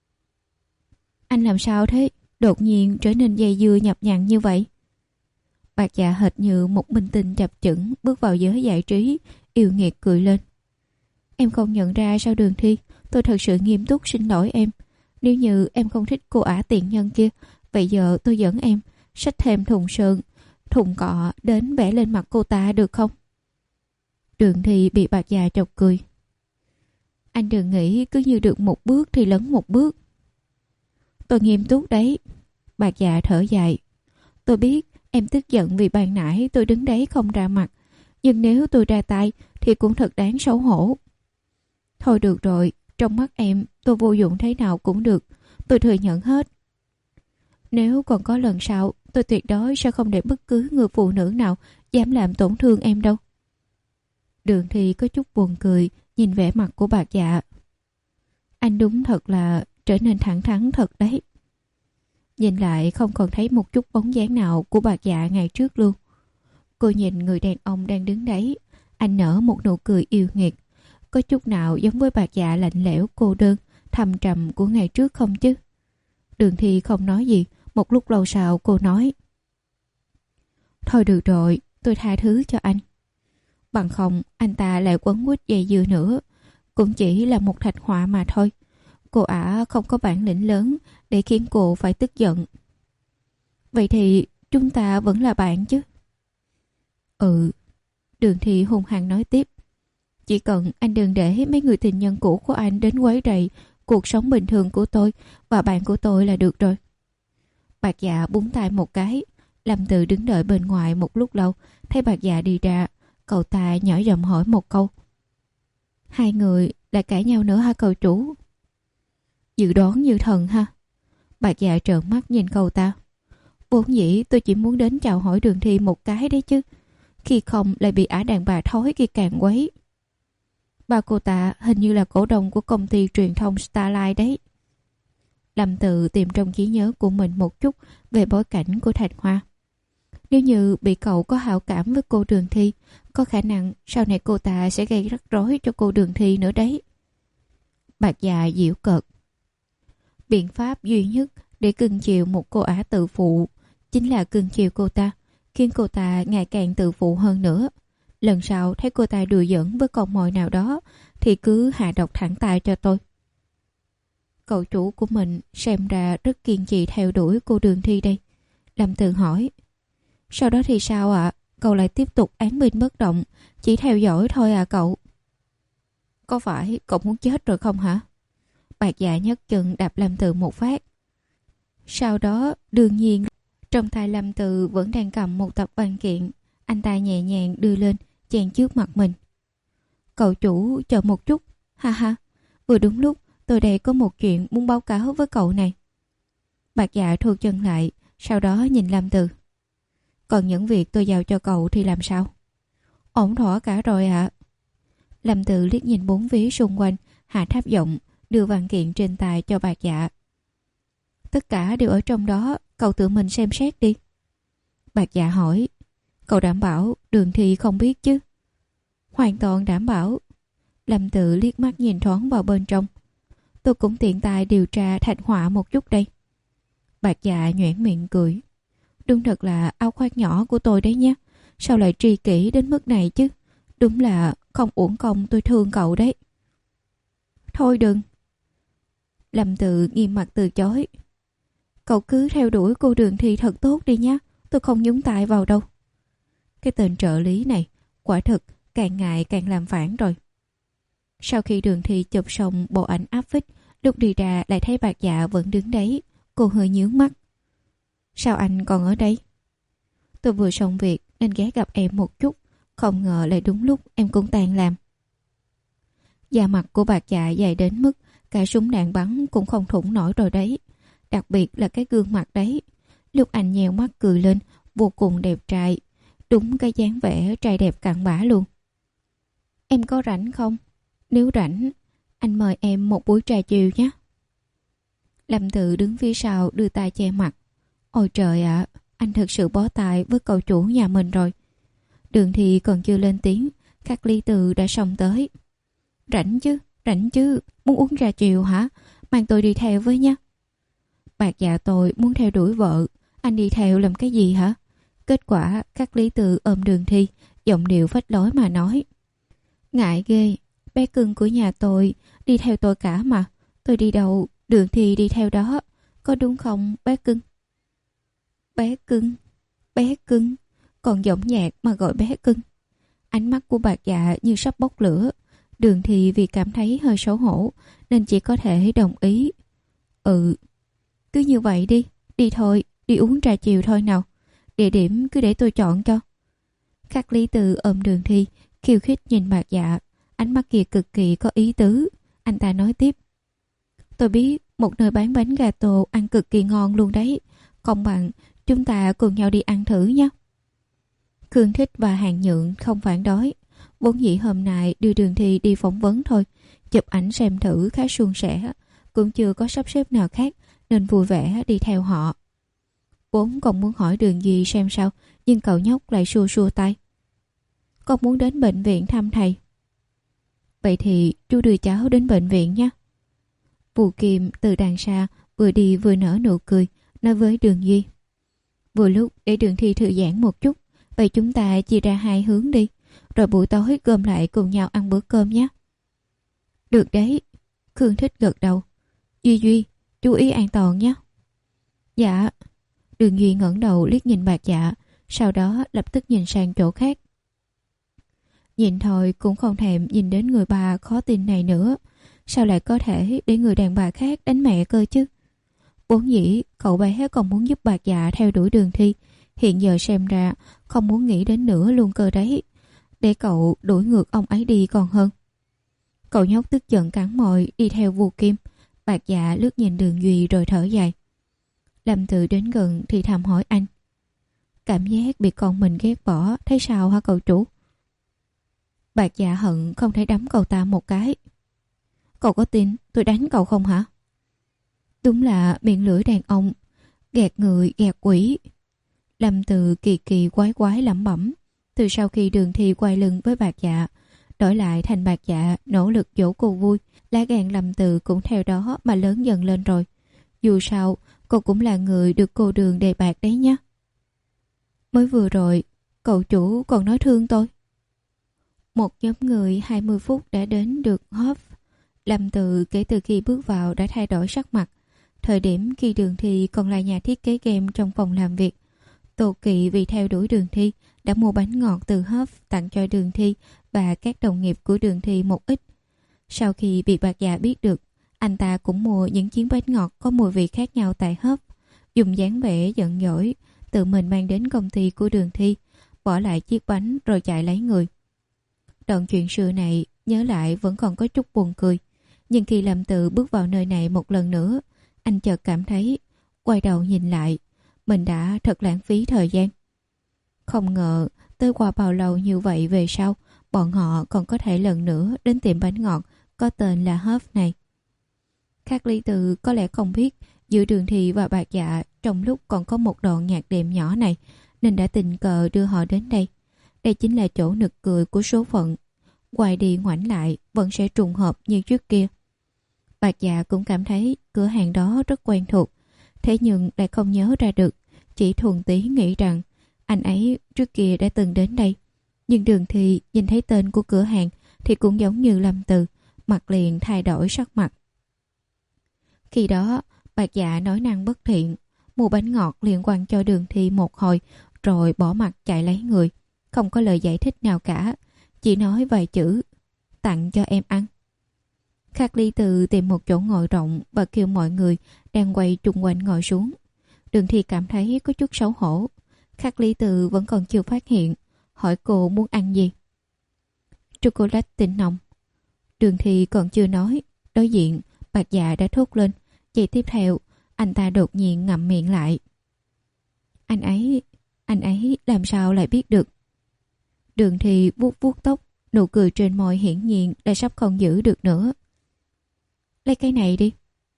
Anh làm sao thế? Đột nhiên trở nên dây dưa nhập nhằng như vậy. Bạc Dạ hệt như một minh tinh chập chững bước vào giới giải trí, yêu nghiệt cười lên. Em không nhận ra sao Đường Thi? Tôi thật sự nghiêm túc xin lỗi em. Nếu như em không thích cô ả tiện nhân kia, vậy giờ tôi dẫn em xách thêm thùng sơn, thùng cọ đến vẽ lên mặt cô ta được không? Đường Thi bị Bạc Dạ chọc cười. Anh đừng nghĩ cứ như được một bước thì lấn một bước. Tôi nghiêm túc đấy. Bạc Dạ thở dài. Tôi biết em tức giận vì ban nãy tôi đứng đấy không ra mặt, nhưng nếu tôi ra tay thì cũng thật đáng xấu hổ. Thôi được rồi, trong mắt em tôi vô dụng thế nào cũng được, tôi thừa nhận hết. Nếu còn có lần sau, tôi tuyệt đối sẽ không để bất cứ người phụ nữ nào dám làm tổn thương em đâu. Đường Thi có chút buồn cười, nhìn vẻ mặt của Bạc Dạ. Anh đúng thật là trở nên thẳng thắn thật đấy. Nhìn lại không còn thấy một chút bóng dáng nào của Bạc Dạ ngày trước luôn. Cô nhìn người đàn ông đang đứng đấy, anh nở một nụ cười yêu nghiệt. Có chút nào giống với Bạc Dạ lạnh lẽo cô đơn, thâm trầm của ngày trước không chứ? Đường Thi không nói gì, một lúc lâu sau cô nói. Thôi được rồi, tôi tha thứ cho anh. Bằng không anh ta lại quấn quýt dây dưa nữa. Cũng chỉ là một thạch họa mà thôi. Cô ả không có bản lĩnh lớn để khiến cô phải tức giận. Vậy thì chúng ta vẫn là bạn chứ? Ừ. Đường Thi hung hăng nói tiếp. Chỉ cần anh đừng để mấy người tình nhân cũ của anh đến quấy rầy cuộc sống bình thường của tôi và bạn của tôi là được rồi. Bạc Dạ búng tay một cái. Lâm Tự đứng đợi bên ngoài một lúc lâu, thấy Bạc Dạ đi ra, cậu ta nhỏ giọng hỏi một câu. Hai người lại cãi nhau nữa hả cậu chủ? Dự đoán như thần ha. Bạc Dạ trợn mắt nhìn cậu ta. Vốn dĩ tôi chỉ muốn đến chào hỏi Đường Thi một cái đấy chứ, khi không lại bị ả đàn bà thối kia càng quấy. Ba cô ta hình như là cổ đông của công ty truyền thông Starlight đấy. Lâm Tự tìm trong trí nhớ của mình một chút về bối cảnh của Thạch Hoa. Nếu như bị cậu có hảo cảm với cô Đường Thi, có khả năng sau này cô ta sẽ gây rắc rối cho cô Đường Thi nữa đấy. Bạc Dạ giễu cợt. Biện pháp duy nhất để cưng chiều một cô ả tự phụ chính là cưng chiều cô ta, khiến cô ta ngày càng tự phụ hơn nữa. Lần sau thấy cô ta đùa giỡn với con mồi nào đó thì cứ hạ độc thẳng tay cho tôi. Cậu chủ của mình xem ra rất kiên trì theo đuổi cô Đường Thi đây. Lâm Từ hỏi. Sau đó thì sao ạ? À? Cậu lại tiếp tục án binh bất động, chỉ theo dõi thôi à cậu? Có phải cậu muốn chết rồi không hả? Bạc Dạ nhấc chân đạp Lâm Từ một phát. Sau đó đương nhiên trong tay Lâm Từ vẫn đang cầm một tập văn kiện. Anh ta nhẹ nhàng đưa lên chèn trước mặt mình. Cậu chủ chờ một chút. Ha ha, vừa đúng lúc tôi đây có một chuyện muốn báo cáo với cậu này. Bạc Dạ thu chân lại, sau đó nhìn Lâm Từ. Còn những việc tôi giao cho cậu thì làm sao? Ổn thỏa cả rồi ạ. À. Lâm Từ liếc nhìn bốn phía xung quanh, hạ thấp giọng đưa văn kiện trên tay cho Bạc Dạ. Tất cả đều ở trong đó, cậu tự mình xem xét đi. Bạc Dạ hỏi. Cậu đảm bảo Đường Thi không biết chứ? Hoàn toàn đảm bảo. Lâm Tự liếc mắt nhìn thoáng vào bên trong. Tôi cũng tiện tay điều tra Thạch Họa một chút đây. Bạc Dạ nhoẻn miệng cười. Đúng thật là áo khoác nhỏ của tôi đấy nhé. Sao lại tri kỷ đến mức này chứ? Đúng là không uổng công tôi thương cậu đấy. Thôi đừng. Lâm Tự nghiêm mặt từ chối. Cậu cứ theo đuổi cô Đường Thi thật tốt đi nhé. Tôi không nhúng tay vào đâu. Cái tên trợ lý này quả thực càng ngày càng làm phản rồi. Sau khi Đường Thi chụp xong bộ ảnh áp phích, lúc đi ra lại thấy Bạc Dạ vẫn đứng đấy. Cô hơi nhướng mắt. Sao anh còn ở đây? Tôi vừa xong việc nên ghé gặp em một chút. Không ngờ lại đúng lúc em cũng tan làm. Da mặt của Bạc Dạ dày đến mức cả súng đạn bắn cũng không thủng nổi rồi đấy. Đặc biệt là cái gương mặt đấy. Lúc anh nheo mắt cười lên, vô cùng đẹp trai. Đúng cái dáng vẻ trai đẹp cặn bã luôn. Em có rảnh không? Nếu rảnh, anh mời em một buổi trà chiều nhé. Lâm Tự đứng phía sau đưa tay che mặt. Ôi trời ạ, à, anh thật sự bó tay với cậu chủ nhà mình rồi. Đường Thi còn chưa lên tiếng, các Lý Từ đã xông tới. Rảnh chứ, rảnh chứ, muốn uống trà chiều hả? Mang tôi đi theo với nhé. Bạc Dạ tôi muốn theo đuổi vợ, anh đi theo làm cái gì hả? Kết quả các Lý Từ ôm Đường Thi, giọng điệu phách lối mà nói. Ngại ghê, bé cưng của nhà tôi đi theo tôi cả mà. Tôi đi đâu, Đường Thi đi theo đó. Có đúng không bé cưng? Bé cưng, bé cưng, còn giọng nhạc mà gọi bé cưng. Ánh mắt của Bạc Dạ như sắp bốc lửa. Đường Thi vì cảm thấy hơi xấu hổ nên chỉ có thể đồng ý. Ừ, cứ như vậy đi, đi thôi, đi uống trà chiều thôi nào. Địa điểm cứ để tôi chọn cho. Các Lý Từ ôm Đường Thi, khiêu khích nhìn Bạc Dạ. Ánh mắt kia cực kỳ có ý tứ. Anh ta nói tiếp. Tôi biết một nơi bán bánh gato ăn cực kỳ ngon luôn đấy. Không bằng chúng ta cùng nhau đi ăn thử nhé. Khương Thích và Hàng Nhượng không phản đối. Vốn dĩ hôm nay đưa Đường Thi đi phỏng vấn thôi. Chụp ảnh xem thử khá suôn sẻ. Cũng chưa có sắp xếp nào khác nên vui vẻ đi theo họ. Vốn còn muốn hỏi Đường Duy xem sao, nhưng cậu nhóc lại xua xua tay. Con muốn đến bệnh viện thăm thầy. Vậy thì chú đưa cháu đến bệnh viện nhé. Vù Kim từ đằng xa vừa đi vừa nở nụ cười, nói với Đường Duy. Vừa lúc để Đường Thi thư giãn một chút, vậy chúng ta chia ra hai hướng đi, rồi buổi tối gom lại cùng nhau ăn bữa cơm nhé. Được đấy, Khương Thích gật đầu. Duy Duy, chú ý an toàn nhé. Dạ. Đường Duy ngẩng đầu liếc nhìn Bạc Dạ, sau đó lập tức nhìn sang chỗ khác. Nhìn thôi cũng không thèm nhìn đến người bà khó tin này nữa. Sao lại có thể để người đàn bà khác đánh mẹ cơ chứ? Vốn dĩ cậu bé còn muốn giúp Bạc Dạ theo đuổi Đường Thi, hiện giờ xem ra không muốn nghĩ đến nữa luôn cơ đấy. Để cậu đuổi ngược ông ấy đi còn hơn. Cậu nhóc tức giận cắn môi đi theo Vù Kim. Bạc Dạ lướt nhìn Đường Duy rồi thở dài. Lâm Tự đến gần thì thầm hỏi anh. Cảm giác bị con mình ghét bỏ thấy sao hả cậu chủ? Bạc Dạ hận không thể đấm cậu ta một cái. Cậu có tin tôi đánh cậu không hả? Đúng là miệng lưỡi đàn ông, gạt người gạt quỷ. Lâm Tự kỳ kỳ quái quái lẩm bẩm. Từ sau khi Đường Thi quay lưng với Bạc Dạ, đổi lại thành Bạc Dạ nỗ lực dỗ cô vui, lá gan Lâm Tự cũng theo đó mà lớn dần lên rồi. Dù sao cô cũng là người được cô Đường đề bạc đấy nhé. Mới vừa rồi cậu chủ còn nói thương tôi. Một nhóm người hai mươi phút đã đến được Hof. Lâm Tự kể từ khi bước vào đã thay đổi sắc mặt. Thời điểm khi Đường Thi còn là nhà thiết kế game trong phòng làm việc, Tô Kỵ vì theo đuổi Đường Thi đã mua bánh ngọt từ Hof tặng cho Đường Thi và các đồng nghiệp của Đường Thi một ít. Sau khi bị Bạc Dạ biết được, anh ta cũng mua những chiếc bánh ngọt có mùi vị khác nhau tại Hof, dùng dáng vẻ giận dỗi, tự mình mang đến công ty của Đường Thi, bỏ lại chiếc bánh rồi chạy lấy người. Đoạn chuyện xưa này nhớ lại vẫn còn có chút buồn cười, nhưng khi Lâm Tự bước vào nơi này một lần nữa, anh chợt cảm thấy, quay đầu nhìn lại, mình đã thật lãng phí thời gian. Không ngờ tới qua bao lâu như vậy về sau, bọn họ còn có thể lần nữa đến tiệm bánh ngọt có tên là Hof này. Khác Lý Từ có lẽ không biết giữa Đường Thi và Bạc Dạ trong lúc còn có một đoạn nhạc đệm nhỏ này, nên đã tình cờ đưa họ đến đây. Đây chính là chỗ nực cười của số phận. Quay đi ngoảnh lại vẫn sẽ trùng hợp như trước kia. Bạc Dạ cũng cảm thấy cửa hàng đó rất quen thuộc, thế nhưng lại không nhớ ra được, chỉ thuần tí nghĩ rằng anh ấy trước kia đã từng đến đây. Nhưng Đường Thi nhìn thấy tên của cửa hàng thì cũng giống như Lâm Từ, mặt liền thay đổi sắc mặt. Khi đó Bạc Dạ nói năng bất thiện, mua bánh ngọt liền quăng cho Đường Thi một hồi rồi bỏ mặt chạy lấy người, không có lời giải thích nào cả, chỉ nói vài chữ tặng cho em ăn. Khắc Lý Từ tìm một chỗ ngồi rộng và kêu mọi người đang quay chung quanh ngồi xuống. Đường Thi cảm thấy có chút xấu hổ. Khắc Lý Từ vẫn còn chưa phát hiện, hỏi cô muốn ăn gì. Chocolate tinh nồng. Đường Thi còn chưa nói, đối diện Bạc Dạ đã thốt lên. Chỉ tiếp theo anh ta đột nhiên ngậm miệng lại. Anh ấy, anh ấy làm sao lại biết được? Đường Thi vuốt vuốt tóc, nụ cười trên môi hiển nhiên đã sắp không giữ được nữa. Lấy cái này đi.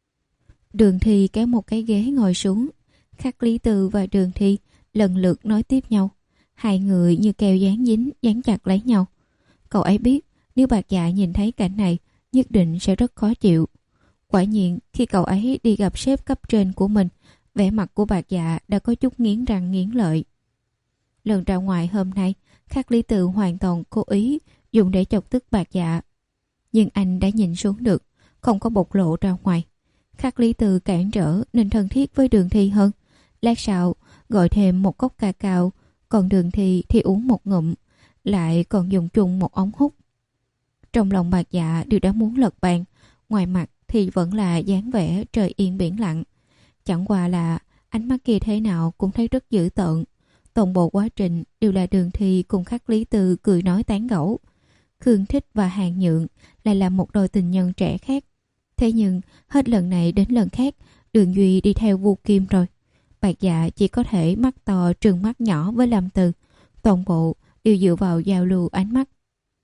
Đường Thi kéo một cái ghế ngồi xuống. Khắc Lý Từ và Đường Thi lần lượt nói tiếp nhau. Hai người như keo dán dính, dán chặt lấy nhau. Cậu ấy biết nếu Bạc Dạ nhìn thấy cảnh này nhất định sẽ rất khó chịu. Quả nhiên khi cậu ấy đi gặp sếp cấp trên của mình, vẻ mặt của Bạc Dạ đã có chút nghiến răng nghiến lợi. Lần ra ngoài hôm nay, Khắc Lý Từ hoàn toàn cố ý dùng để chọc tức Bạc Dạ. Nhưng anh đã nhìn xuống được, không có bộc lộ ra ngoài. Khắc Lý Từ cản trở nên thân thiết với Đường Thi hơn. Lát sau gọi thêm một cốc ca cao, còn Đường Thi thì uống một ngụm, lại còn dùng chung một ống hút. Trong lòng Bạc Dạ đều đã muốn lật bàn, ngoài mặt thì vẫn là dáng vẻ trời yên biển lặng. Chẳng qua là ánh mắt kia thế nào cũng thấy rất dữ tợn. Toàn bộ quá trình đều là Đường Thi cùng Khắc Lý Từ cười nói tán gẫu. Khương Thích và Hàn Nhượng lại là một đôi tình nhân trẻ khác. Thế nhưng hết lần này đến lần khác, Đường Duy đi theo Vu Kim rồi. Bạc Dạ chỉ có thể mắt to trừng mắt nhỏ với Lâm Từ. Toàn bộ đều dựa vào giao lưu ánh mắt.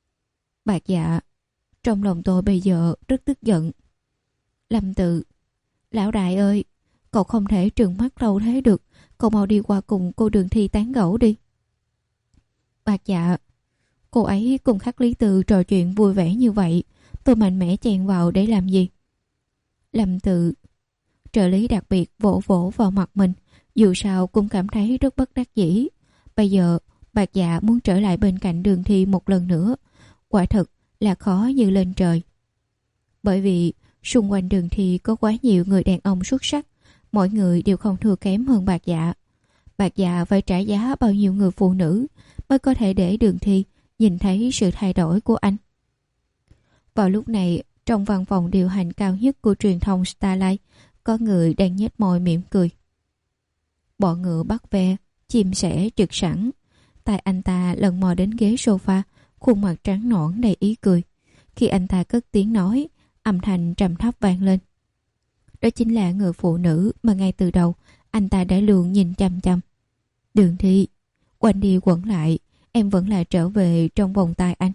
Bạc Dạ, trong lòng tôi bây giờ rất tức giận. Lâm Từ, lão đại ơi, cậu không thể trừng mắt lâu thế được. Cậu mau đi qua cùng cô Đường Thi tán gẫu đi. Bạc Dạ, cô ấy cùng Khắc Lý Từ trò chuyện vui vẻ như vậy, tôi mạnh mẽ chèn vào để làm gì? Lâm Từ, trợ lý đặc biệt vỗ vỗ vào mặt mình, dù sao cũng cảm thấy rất bất đắc dĩ. Bây giờ Bạc Dạ muốn trở lại bên cạnh Đường Thi một lần nữa, quả thật là khó như lên trời. Bởi vì xung quanh Đường Thi có quá nhiều người đàn ông xuất sắc, mọi người đều không thua kém hơn Bạc Dạ. Bạc Dạ phải trả giá bao nhiêu người phụ nữ mới có thể để Đường Thi nhìn thấy sự thay đổi của anh. Vào lúc này, trong văn phòng điều hành cao nhất của truyền thông Starlight, có người đang nhếch môi mỉm cười. Bọ ngựa bắt ve, chim sẻ trực sẵn. Tay anh ta lần mò đến ghế sofa, khuôn mặt trắng nõn đầy ý cười. Khi anh ta cất tiếng nói, âm thanh trầm thấp vang lên. Đó chính là người phụ nữ mà ngay từ đầu anh ta đã luôn nhìn chăm chăm. Đường Thi, quanh đi quẩn lại, em vẫn là trở về trong vòng tay anh.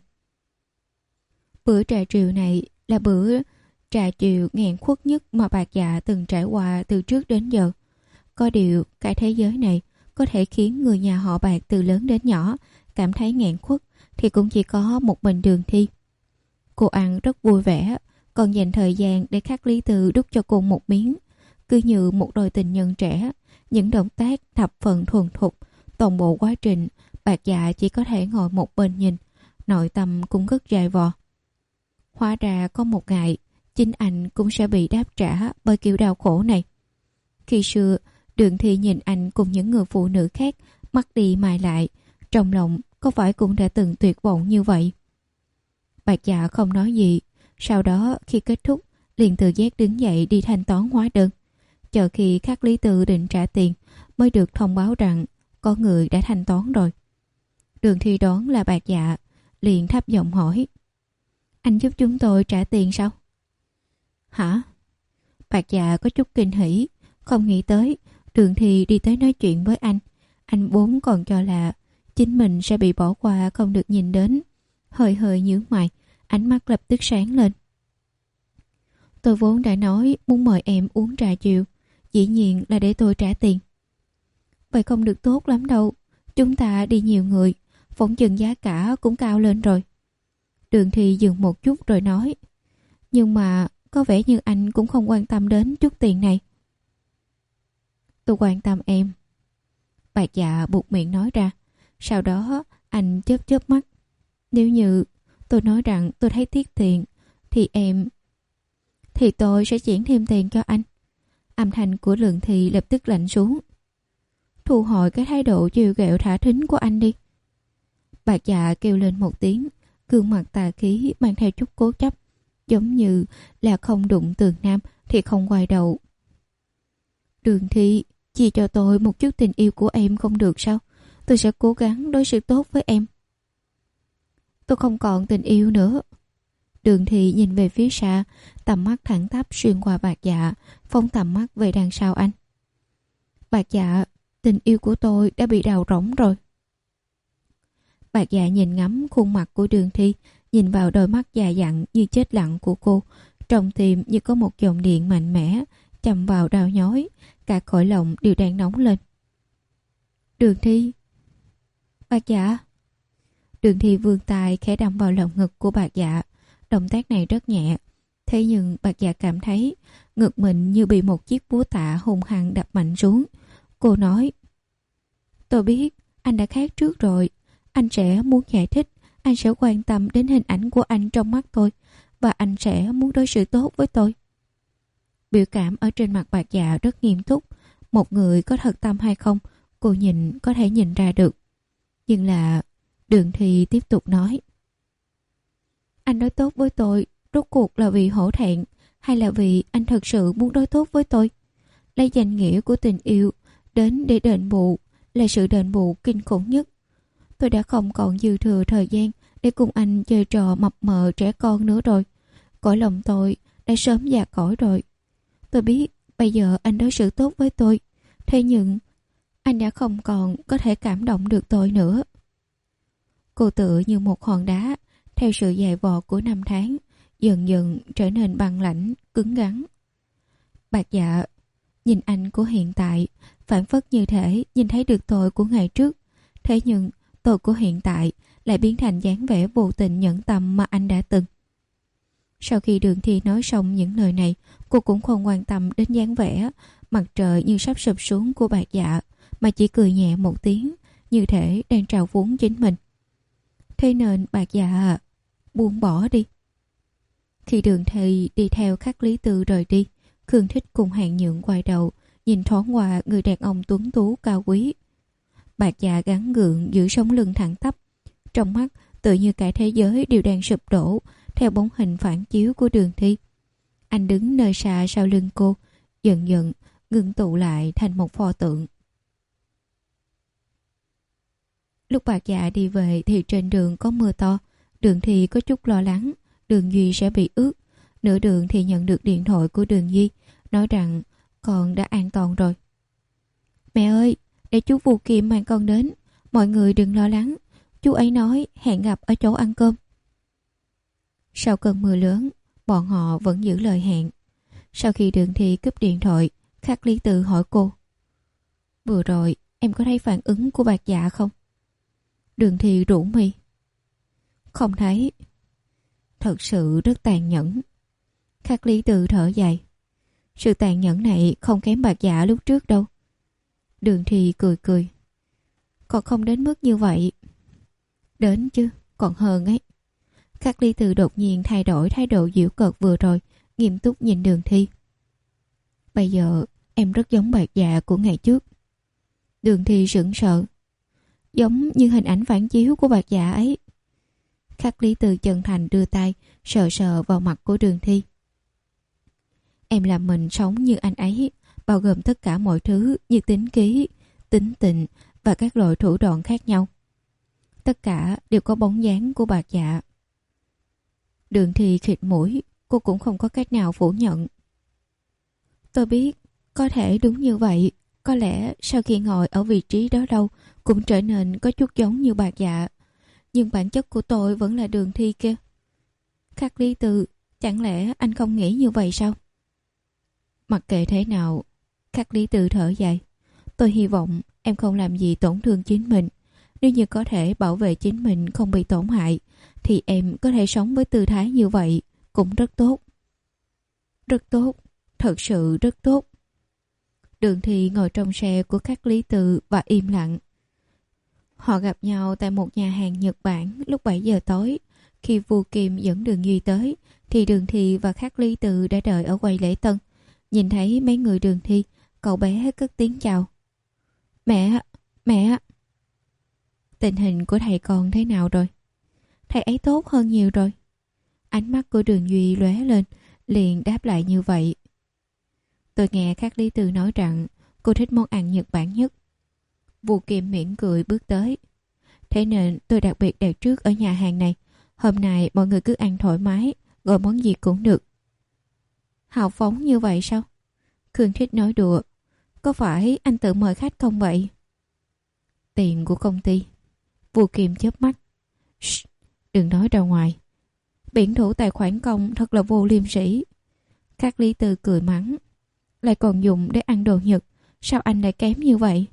Bữa trà chiều này là bữa trà chiều nghẹn khuất nhất mà Bạc Dạ từng trải qua từ trước đến giờ. Có điều, cái thế giới này có thể khiến người nhà họ Bạc từ lớn đến nhỏ cảm thấy nghẹn khuất thì cũng chỉ có một mình Đường Thi. Cô ăn rất vui vẻ, còn dành thời gian để Khắc Lý Từ đút cho cô một miếng. Cứ như một đôi tình nhân trẻ, những động tác thập phần thuần thục, toàn bộ quá trình Bạc Dạ chỉ có thể ngồi một bên nhìn, nội tâm cũng rất dày vò. Hóa ra có một ngày, chính anh cũng sẽ bị đáp trả bởi kiểu đau khổ này. Khi xưa, Đường Thi nhìn anh cùng những người phụ nữ khác mắt đi mài lại, trong lòng có phải cũng đã từng tuyệt vọng như vậy? Bạch Dạ không nói gì, sau đó khi kết thúc liền tự giác đứng dậy đi thanh toán hóa đơn. Chờ khi Khắc Lý Tư định trả tiền mới được thông báo rằng có người đã thanh toán rồi. Đường Thi đoán là Bạch Dạ, liền thấp giọng hỏi: Anh giúp chúng tôi trả tiền sao? Hả? Bạch Dạ có chút kinh hỉ, không nghĩ tới Đường Thi đi tới nói chuyện với anh. Anh vốn còn cho là chính mình sẽ bị bỏ qua không được nhìn đến. Hơi hơi nhướng mày, ánh mắt lập tức sáng lên. Tôi vốn đã nói muốn mời em uống trà chiều, dĩ nhiên là để tôi trả tiền. Vậy không được tốt lắm đâu, chúng ta đi nhiều người, phỏng chừng giá cả cũng cao lên rồi. Đường Thi dừng một chút rồi nói: Nhưng mà có vẻ như anh cũng không quan tâm đến chút tiền này. Tôi quan tâm em. Bạch Dạ buột miệng nói ra. Sau đó anh chớp chớp mắt. Nếu như tôi nói rằng tôi thấy tiếc tiền, thì em... Thì tôi sẽ chuyển thêm tiền cho anh. Âm thanh của Đường Thi lập tức lạnh xuống. Thu hồi cái thái độ chiều ghẹo thả thính của anh đi. Bạch Dạ kêu lên một tiếng, gương mặt tà khí mang theo chút cố chấp, giống như là không đụng tường nam thì không quay đầu. Đường Thi, chia cho tôi một chút tình yêu của em không được sao? Tôi sẽ cố gắng đối xử tốt với em. Tôi không còn tình yêu nữa. Đường Thi nhìn về phía xa, tầm mắt thẳng tắp xuyên qua Bạch Dạ, phóng tầm mắt về đằng sau anh. Bạch Dạ, tình yêu của tôi đã bị đào rỗng rồi. Bạch Dạ nhìn ngắm khuôn mặt của Đường Thi, nhìn vào đôi mắt già dặn như chết lặng của cô, trong tim như có một dòng điện mạnh mẽ chầm vào đau nhói, cả cõi lòng đều đang nóng lên. Đường Thi. Bạch Dạ. Đường Thi vươn tay khẽ đâm vào lồng ngực của Bạch Dạ. Động tác này rất nhẹ, thế nhưng Bạch Dạ cảm thấy ngực mình như bị một chiếc búa tạ hung hăng đập mạnh xuống. Cô nói: Tôi biết anh đã khác trước rồi. Anh sẽ muốn giải thích, anh sẽ quan tâm đến hình ảnh của anh trong mắt tôi, và anh sẽ muốn đối xử tốt với tôi. Biểu cảm ở trên mặt Bạch Dạ rất nghiêm túc. Một người có thật tâm hay không, cô nhìn có thể nhìn ra được. Nhưng là Đường Thi tiếp tục nói: Anh đối tốt với tôi rốt cuộc là vì hổ thẹn, hay là vì anh thật sự muốn đối tốt với tôi? Lấy danh nghĩa của tình yêu đến để đền bù là sự đền bù kinh khủng nhất. Tôi đã không còn dư thừa thời gian để cùng anh chơi trò mập mờ trẻ con nữa rồi. Cõi lòng tôi đã sớm già cõi rồi. Tôi biết bây giờ anh đối xử tốt với tôi, thế nhưng anh đã không còn có thể cảm động được tôi nữa. Cô tựa như một hòn đá, theo sự dày vò của năm tháng, dần dần trở nên băng lãnh, cứng rắn. Bạch Dạ nhìn anh của hiện tại, phản phất như thể nhìn thấy được tôi của ngày trước. Thế nhưng tôi của hiện tại lại biến thành dáng vẻ vô tình nhẫn tâm mà anh đã từng. Sau khi Đường Thi nói xong những lời này, cô cũng không quan tâm đến dáng vẻ mặt trời như sắp sụp xuống của Bạch Dạ, mà chỉ cười nhẹ một tiếng, như thể đang trào phúng chính mình. Thế nên Bạch Dạ buông bỏ đi. Khi Đường Thi đi theo Khắc Lý Tư rời đi, Khương Thích cùng Hàn Nhượng quay đầu nhìn thoáng qua người đàn ông tuấn tú cao quý. Bạch Dạ gắng gượng giữ sống lưng thẳng tắp, trong mắt tự như cả thế giới đều đang sụp đổ theo bóng hình phản chiếu của Đường Thi. Anh đứng nơi xa sau lưng cô, dần dần ngưng tụ lại thành một pho tượng. Lúc Bạch Dạ đi về thì trên đường có mưa to. Đường Thi có chút lo lắng Đường Duy sẽ bị ướt. Nửa đường thì nhận được điện thoại của Đường Duy, nói rằng con đã an toàn rồi. Mẹ ơi, để chú Vu Kim mang con đến, mọi người đừng lo lắng. Chú ấy nói hẹn gặp ở chỗ ăn cơm. Sau cơn mưa lớn, bọn họ vẫn giữ lời hẹn. Sau khi Đường Thi cúp điện thoại, Khắc Lý Tư hỏi cô: Vừa rồi em có thấy phản ứng của Bạch Dạ không? Đường Thi rũ mi: Không thấy. Thật sự rất tàn nhẫn. Khắc Lý Tư thở dài: Sự tàn nhẫn này không kém Bạch Dạ lúc trước đâu. Đường Thi cười cười: Còn không đến mức như vậy. Đến chứ, còn hơn ấy. Khắc Ly Từ đột nhiên thay đổi thái độ giễu cợt vừa rồi, nghiêm túc nhìn Đường Thi. Bây giờ em rất giống bạc dạ của ngày trước. Đường Thi sững sờ. Giống như hình ảnh phản chiếu của bạc dạ ấy. Khắc Lý Từ chân thành đưa tay sờ sờ vào mặt của Đường Thi. Em làm mình sống như anh ấy, bao gồm tất cả mọi thứ như tính khí, tính tình và các loại thủ đoạn khác nhau. Tất cả đều có bóng dáng của bạc dạ. Đường Thi khịt mũi, cô cũng không có cách nào phủ nhận. Tôi biết, có thể đúng như vậy. Có lẽ sau khi ngồi ở vị trí đó lâu cũng trở nên có chút giống như bạc dạ. Nhưng bản chất của tôi vẫn là Đường Thi kia. Khắc Lý Từ, chẳng lẽ anh không nghĩ như vậy sao? Mặc kệ thế nào, Khắc Lý Từ thở dài. Tôi hy vọng em không làm gì tổn thương chính mình. Nếu như có thể bảo vệ chính mình không bị tổn hại, thì em có thể sống với tư thái như vậy cũng rất tốt. Rất tốt, thật sự rất tốt. Đường Thi ngồi trong xe của Khắc Lý Từ và im lặng. Họ gặp nhau tại một nhà hàng Nhật Bản lúc bảy giờ tối. Khi Vu Kim dẫn Đường Duy tới, thì Đường Thi và Khắc Lý Từ đã đợi ở quầy lễ tân. Nhìn thấy mấy người Đường Thi, cậu bé cất tiếng chào. Mẹ, mẹ. Tình hình của thầy con thế nào rồi? Thầy ấy tốt hơn nhiều rồi. Ánh mắt của Đường Duy lóe lên, liền đáp lại như vậy. Tôi nghe Khắc Lý Từ nói rằng cô thích món ăn Nhật Bản nhất. Vu Kim mỉm cười bước tới. Thế nên tôi đặc biệt đặt trước ở nhà hàng này. Hôm nay mọi người cứ ăn thoải mái, gọi món gì cũng được. Hào phóng như vậy sao? Khương Thích nói đùa. Có phải anh tự mời khách không vậy? Tiền của công ty. Vu Kim chớp mắt. Shh, đừng nói ra ngoài. Biển thủ tài khoản công thật là vô liêm sỉ. Khắc Lý Từ cười mắng. Lại còn dùng để ăn đồ Nhật. Sao anh lại kém như vậy?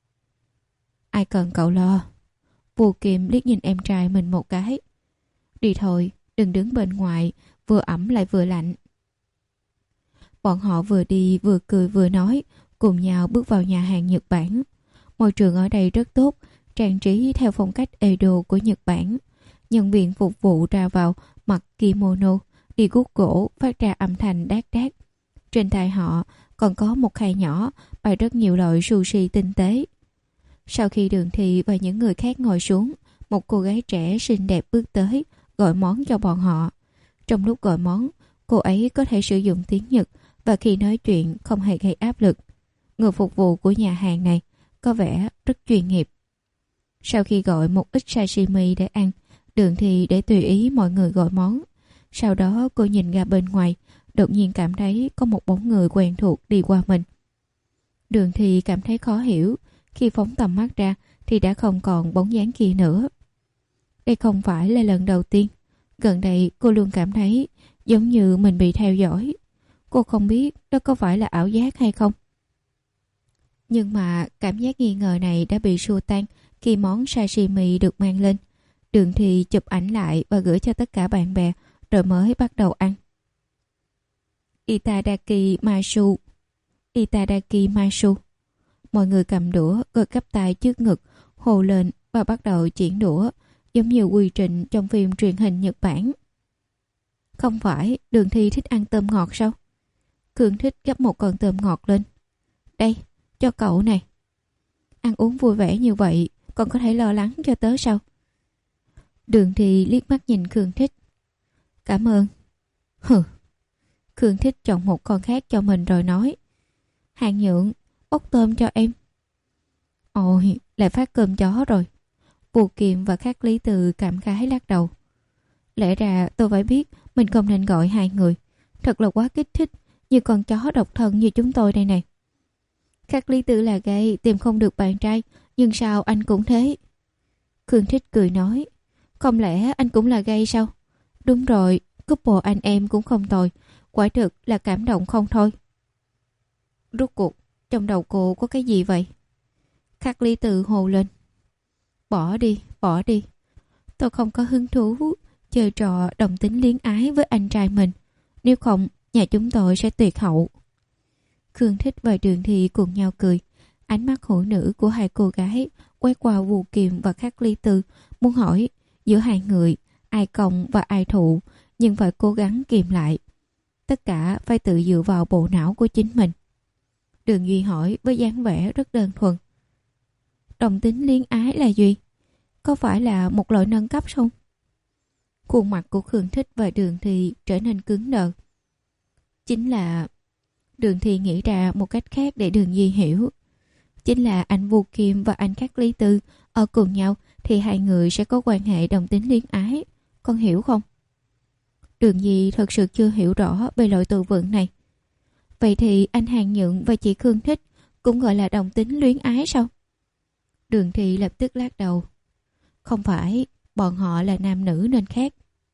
Ai cần cậu lo. Vu Kim liếc nhìn em trai mình một cái. Đi thôi, đừng đứng bên ngoài, vừa ẩm lại vừa lạnh. Bọn họ vừa đi vừa cười vừa nói, cùng nhau bước vào nhà hàng Nhật Bản. Môi trường ở đây rất tốt, trang trí theo phong cách Edo của Nhật Bản. Nhân viên phục vụ ra vào mặc kimono, đi guốc gỗ phát ra âm thanh đát đát. Trên tay họ còn có một khay nhỏ bày rất nhiều loại sushi tinh tế. Sau khi Đường Thi và những người khác ngồi xuống, một cô gái trẻ xinh đẹp bước tới, gọi món cho bọn họ. Trong lúc gọi món, cô ấy có thể sử dụng tiếng Nhật và khi nói chuyện không hề gây áp lực. Người phục vụ của nhà hàng này có vẻ rất chuyên nghiệp. Sau khi gọi một ít sashimi để ăn, Đường Thi để tùy ý mọi người gọi món. Sau đó cô nhìn ra bên ngoài, đột nhiên cảm thấy có một bóng người quen thuộc đi qua mình. Đường Thi cảm thấy khó hiểu. Khi phóng tầm mắt ra thì đã không còn bóng dáng kia nữa. Đây không phải là lần đầu tiên. Gần đây cô luôn cảm thấy giống như mình bị theo dõi. Cô không biết đó có phải là ảo giác hay không. Nhưng mà cảm giác nghi ngờ này đã bị xua tan khi món sashimi được mang lên. Đường Thi chụp ảnh lại và gửi cho tất cả bạn bè rồi mới bắt đầu ăn. Itadaki Masu. Itadaki Masu. Mọi người cầm đũa, gật gấp tay trước ngực, hồ lên và bắt đầu chuyển đũa, giống như quy trình trong phim truyền hình Nhật Bản. Không phải Đường Thi thích ăn tôm ngọt sao? Khương Thích gấp một con tôm ngọt lên. Đây, cho cậu này. Ăn uống vui vẻ như vậy, còn có thể lo lắng cho tớ sao? Đường Thi liếc mắt nhìn Khương Thích. Cảm ơn. Hừ. Khương Thích chọn một con khác cho mình rồi nói. Hàng Nhượng, bốc tôm cho em. Ôi, lại phát cơm chó rồi. Vu Kim và Khắc Lý Từ cảm khái lắc đầu. Lẽ ra tôi phải biết mình không nên gọi hai người. Thật là quá kích thích, như con chó độc thân như chúng tôi đây này. Khắc Lý Từ là gay, tìm không được bạn trai, nhưng sao anh cũng thế? Khương Thích cười nói. Không lẽ anh cũng là gay sao? Đúng rồi, couple anh em cũng không tồi. Quả thực là cảm động không thôi. Rốt cuộc trong đầu cô có cái gì vậy? Khắc Lý Từ hồ lên. Bỏ đi, bỏ đi. Tôi không có hứng thú chơi trò đồng tính luyến ái với anh trai mình. Nếu không, nhà chúng tôi sẽ tuyệt hậu. Khương Thích và Đường Thi cùng nhau cười. Ánh mắt hữu nữ của hai cô gái quét qua Vu Kiệm và Khắc Lý Từ, muốn hỏi Giữa hai người, ai công và ai thụ, nhưng phải cố gắng kìm lại. Tất cả phải tự dựa vào bộ não của chính mình. Đường Duy hỏi với dáng vẻ rất đơn thuần. Đồng tính luyến ái là gì? Có phải là một loại nâng cấp không? Khuôn mặt của Khương Thích và Đường Thi trở nên cứng đờ. Chính là... Đường Thi nghĩ ra một cách khác để Đường Duy hiểu. Chính là anh Vu Kim và anh Khắc Lý Tư ở cùng nhau thì hai người sẽ có quan hệ đồng tính luyến ái. Con hiểu không? Đường Duy thật sự chưa hiểu rõ về loại từ vựng này. Vậy thì anh Hàn Nhượng và chị Khương Thích cũng gọi là đồng tính luyến ái sao? Đường Thi lập tức lắc đầu. Không phải, bọn họ là nam nữ nên khác.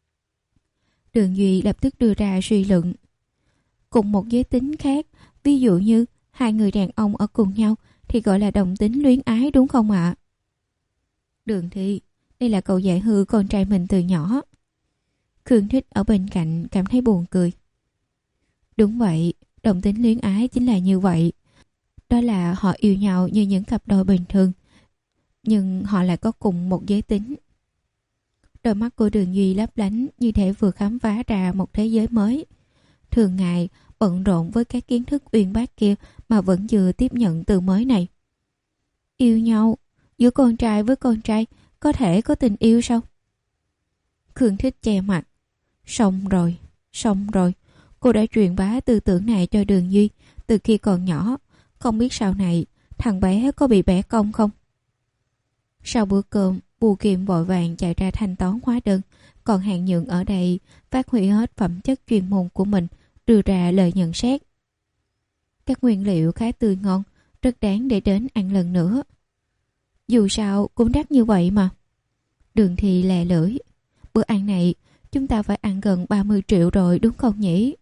Đường Duy lập tức đưa ra suy luận. Cùng một giới tính khác, ví dụ như hai người đàn ông ở cùng nhau thì gọi là đồng tính luyến ái đúng không ạ? Đường Thi, đây là cậu dạy hư con trai mình từ nhỏ. Khương Thích ở bên cạnh cảm thấy buồn cười. Đúng vậy, đồng tính luyến ái chính là như vậy. Đó là họ yêu nhau như những cặp đôi bình thường, nhưng họ lại có cùng một giới tính. Đôi mắt của Đường Duy lấp lánh như thể vừa khám phá ra một thế giới mới. Thường ngày bận rộn với các kiến thức uyên bác kia mà vẫn vừa tiếp nhận từ mới này. Yêu nhau, giữa con trai với con trai có thể có tình yêu sao? Khương Thích che mặt. Xong rồi, xong rồi. Cô đã truyền bá tư tưởng này cho Đường Duy từ khi còn nhỏ. Không biết sau này thằng bé có bị bẻ cong không? Sau bữa cơm, Bù Kiệm vội vàng chạy ra thanh toán hóa đơn. Còn Hàn Nhượng ở đây phát huy hết phẩm chất chuyên môn của mình, đưa ra lời nhận xét. Các nguyên liệu khá tươi ngon, rất đáng để đến ăn lần nữa. Dù sao cũng đắt như vậy mà. Đường Thi lè lưỡi. Bữa ăn này chúng ta phải ăn gần ba mươi triệu rồi đúng không nhỉ?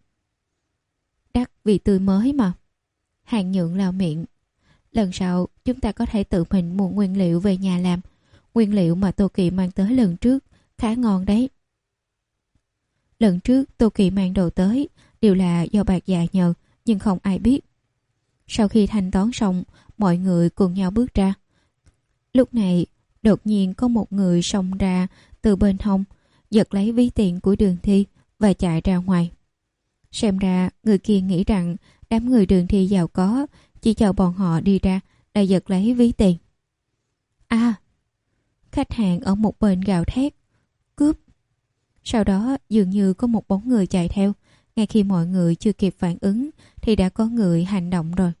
Đắt vì tươi mới mà. Hàn Nhượng lao miệng. Lần sau chúng ta có thể tự mình mua nguyên liệu về nhà làm. Nguyên liệu mà Tô Kỳ mang tới lần trước khá ngon đấy. Lần trước Tô Kỳ mang đồ tới đều là do bạc dạ nhờ, nhưng không ai biết. Sau khi thanh toán xong, mọi người cùng nhau bước ra. Lúc này đột nhiên có một người xông ra từ bên hông, giật lấy ví tiền của Đường Thi và chạy ra ngoài. Xem ra người kia nghĩ rằng đám người Đường Thi giàu có, chỉ chờ bọn họ đi ra là giật lấy ví tiền. À! Khách hàng ở một bên gào thét. Cướp! Sau đó dường như có một bóng người chạy theo. Ngay khi mọi người chưa kịp phản ứng thì đã có người hành động rồi.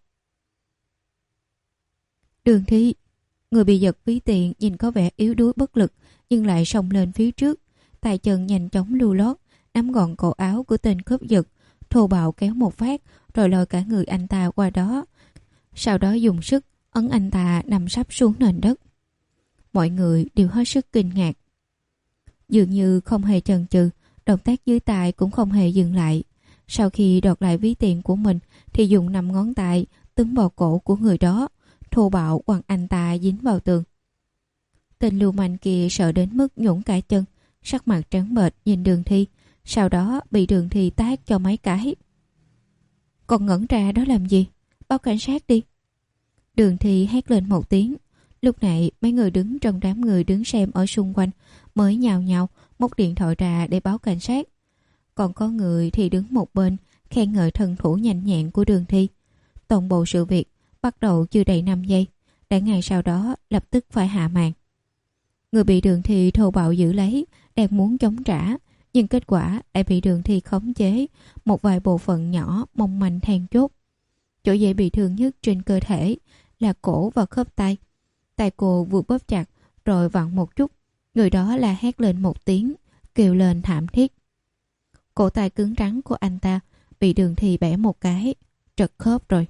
Đường Thi, người bị giật ví tiền nhìn có vẻ yếu đuối bất lực, nhưng lại xông lên phía trước, tay chân nhanh chóng lưu lót, nắm gọn cổ áo của tên cướp giật, thô bạo kéo một phát, rồi lôi cả người anh ta qua đó. Sau đó dùng sức ấn anh ta nằm sắp xuống nền đất. Mọi người đều hết sức kinh ngạc. Dường như không hề chần chừ, động tác dưới tay cũng không hề dừng lại. Sau khi đoạt lại ví tiền của mình thì dùng năm ngón tay túm vào cổ của người đó, thô bạo quăng anh ta dính vào tường. Tên lưu manh kia sợ đến mức nhũn cả chân, sắc mặt trắng bệch nhìn Đường Thi, sau đó bị Đường Thi tát cho mấy cái. Còn ngẩn ra đó làm gì? Báo cảnh sát đi. Đường Thi hét lên một tiếng. Lúc này mấy người đứng trong đám người đứng xem ở xung quanh mới nhào nhào móc điện thoại ra để báo cảnh sát. Còn có người thì đứng một bên khen ngợi thân thủ nhanh nhẹn của Đường Thi. Toàn bộ sự việc bắt đầu chưa đầy năm giây, đã ngay sau đó lập tức phải hạ màn. Người bị Đường Thi thô bạo giữ lấy đang muốn chống trả, nhưng kết quả lại bị Đường Thi khống chế một vài bộ phận nhỏ mong manh then chốt. Chỗ dễ bị thương nhất trên cơ thể là cổ và khớp tay. Tay cô vừa bóp chặt rồi vặn một chút, người đó là hét lên một tiếng, kêu lên thảm thiết. Cổ tay cứng rắn của anh ta bị Đường Thi bẻ một cái, trật khớp rồi.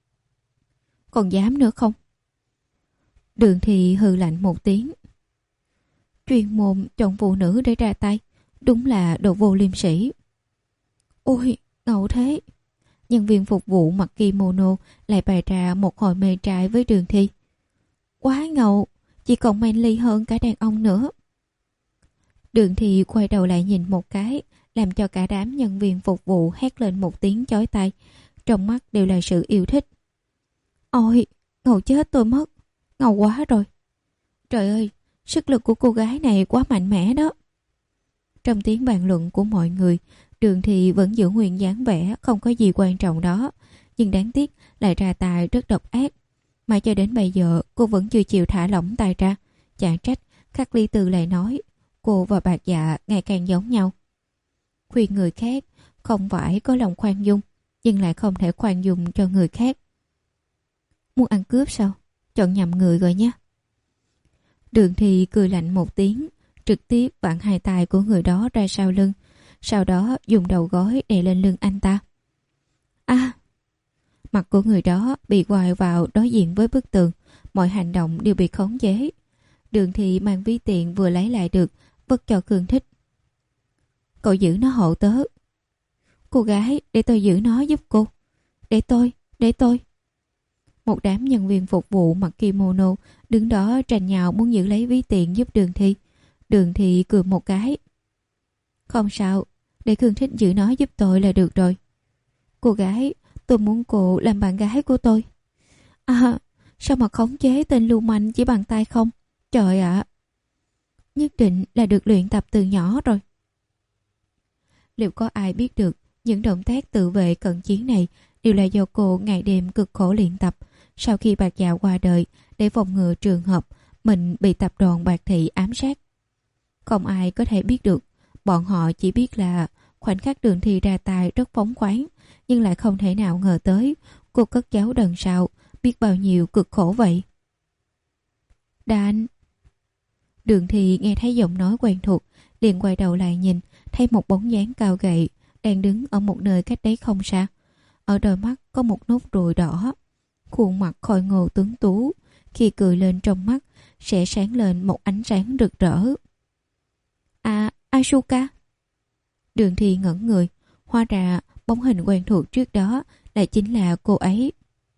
Còn dám nữa không? Đường Thi hừ lạnh một tiếng. Chuyên môn chọn phụ nữ để ra tay, đúng là đồ vô liêm sỉ. Ôi, ngầu thế. Nhân viên phục vụ mặc kimono lại bày ra một hồi mê trai với Đường Thi. Quá ngầu, chỉ còn manly hơn cả đàn ông nữa. Đường Thi quay đầu lại nhìn một cái, làm cho cả đám nhân viên phục vụ hét lên một tiếng chói tai, trong mắt đều là sự yêu thích. Ôi, ngầu chết tôi mất, ngầu quá rồi. Trời ơi, Sức lực của cô gái này quá mạnh mẽ đó. Trong tiếng bàn luận của mọi người, Đường Thị vẫn giữ nguyên dáng vẻ không có gì quan trọng đó, nhưng đáng tiếc lại ra tài rất độc ác. Mà cho đến bây giờ cô vẫn chưa chịu thả lỏng tay ra. Chẳng trách Khắc Ly Tư lại nói cô và Bạc Dạ ngày càng giống nhau. Khuyên người khác không phải có lòng khoan dung, nhưng lại không thể khoan dung cho người khác. Muốn ăn cướp sao? Chọn nhầm người rồi nhé. Đường Thị cười lạnh một tiếng, trực tiếp vặn hai tay của người đó ra sau lưng, sau đó dùng đầu gối đè lên lưng anh ta. À! Mặt của người đó bị quài vào đối diện với bức tường, mọi hành động đều bị khống chế. Đường Thị mang ví tiền vừa lấy lại được, vứt cho Khương Thích. Cậu giữ nó hộ tớ. Cô gái, để tôi giữ nó giúp cô. Để tôi, để tôi. Một đám nhân viên phục vụ mặc kimono đứng đó tranh nhào muốn giữ lấy ví tiền giúp Đường Thị. Đường Thị cười một cái. Không sao, để Khương Thích giữ nó giúp tôi là được rồi. Cô gái, tôi muốn cô làm bạn gái của tôi. À, sao mà khống chế tên lưu manh chỉ bằng tay không? Trời ạ! Nhất định là được luyện tập từ nhỏ rồi. Liệu có ai biết được những động tác tự vệ cận chiến này đều là do cô ngày đêm cực khổ luyện tập sau khi Bạc Dạ qua đời để phòng ngừa trường hợp mình bị tập đoàn Bạc Thị ám sát? Không ai có thể biết được. Bọn họ chỉ biết là khoảnh khắc Đường Thị ra tay rất phóng khoáng, nhưng lại không thể nào ngờ tới cô cất giấu đằng sau biết bao nhiêu cực khổ vậy. Đàn! Đường Thị nghe thấy giọng nói quen thuộc, liền quay đầu lại nhìn, thấy một bóng dáng cao gầy đang đứng ở một nơi cách đấy không xa. Ở đôi mắt có một nốt ruồi đỏ, khuôn mặt khôi ngô tuấn tú, khi cười lên trong mắt sẽ sáng lên một ánh sáng rực rỡ. À, Asuka! Đường Thị ngẩn người, hóa ra bóng hình quen thuộc trước đó lại chính là cô ấy.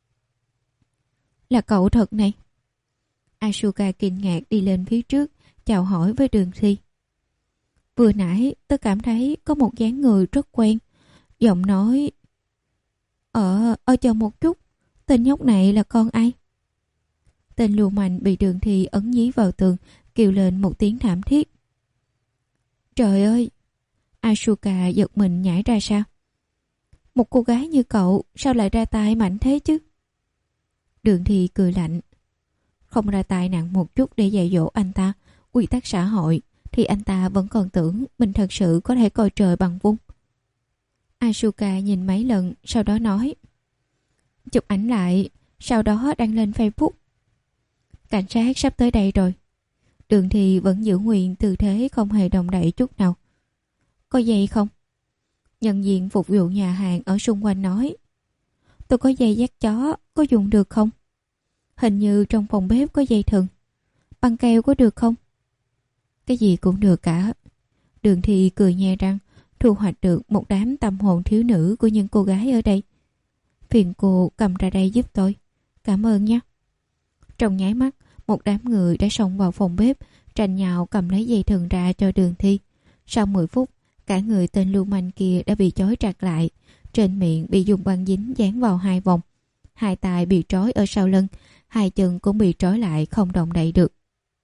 Là cậu thật này. Asuka kinh ngạc đi lên phía trước, chào hỏi với Đường Thị. Vừa nãy tôi cảm thấy có một dáng người rất quen, giọng nói... Ờ, ờ chờ một chút, tên nhóc này là con ai? Tên lưu manh bị Đường Thị ấn nhí vào tường, kêu lên một tiếng thảm thiết. Trời ơi! Asuka giật mình nhảy ra sao? Một cô gái như cậu sao lại ra tay mạnh thế chứ? Đường Thị cười lạnh. Không ra tay nặng một chút để dạy dỗ anh ta quy tắc xã hội thì anh ta vẫn còn tưởng mình thật sự có thể coi trời bằng vung. Asuka nhìn mấy lần, sau đó nói. Chụp ảnh lại, sau đó đăng lên Facebook. Cảnh sát sắp tới đây rồi. Đường Thị vẫn giữ nguyên tư thế không hề động đậy chút nào. Có dây không? Nhân viên phục vụ nhà hàng ở xung quanh nói. Tôi có dây dắt chó, có dùng được không? Hình như trong phòng bếp có dây thừng. Băng keo có được không? Cái gì cũng được cả. Đường Thị cười nhe răng, thu hoạch được một đám tâm hồn thiếu nữ của những cô gái ở đây. Phiền cô cầm ra đây giúp tôi. Cảm ơn nhé. Trong nháy mắt, một đám người đã xông vào phòng bếp, tranh nhào cầm lấy dây thừng ra cho Đường Thị. Sau mười phút, cả người tên lưu manh kia đã bị trói chặt lại, trên miệng bị dùng băng dính dán vào hai vòng, hai tay bị trói ở sau lưng, hai chân cũng bị trói lại không động đậy được.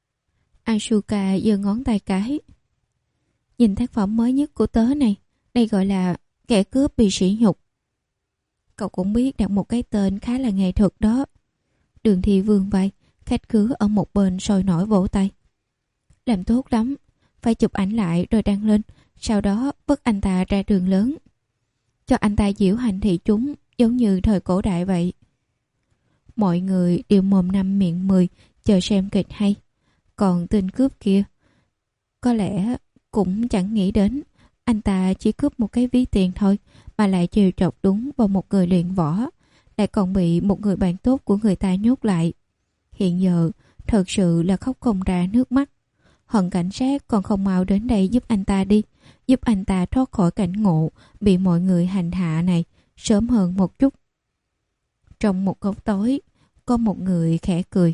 Asuka giơ ngón tay cái. Nhìn tác phẩm mới nhất của tớ này, đây gọi là kẻ cướp bị sỉ nhục. Cậu cũng biết đặt một cái tên khá là nghệ thuật đó. Đường Thị vươn vai, khách khứa ở một bên sôi nổi vỗ tay. Làm tốt lắm, phải chụp ảnh lại rồi đăng lên, sau đó vứt anh ta ra đường lớn. Cho anh ta diễu hành thị chúng giống như thời cổ đại vậy. Mọi người đều mồm năm miệng mười chờ xem kịch hay. Còn tên cướp kia, có lẽ cũng chẳng nghĩ đến anh ta chỉ cướp một cái ví tiền thôi mà lại trêu chọc đúng vào một người luyện võ, lại còn bị một người bạn tốt của người ta nhốt lại. Hiện giờ thật sự là khóc không ra nước mắt. Hận cảnh sát còn không mau đến đây giúp anh ta đi, giúp anh ta thoát khỏi cảnh ngộ bị mọi người hành hạ này sớm hơn một chút. Trong một góc tối, có một người khẽ cười.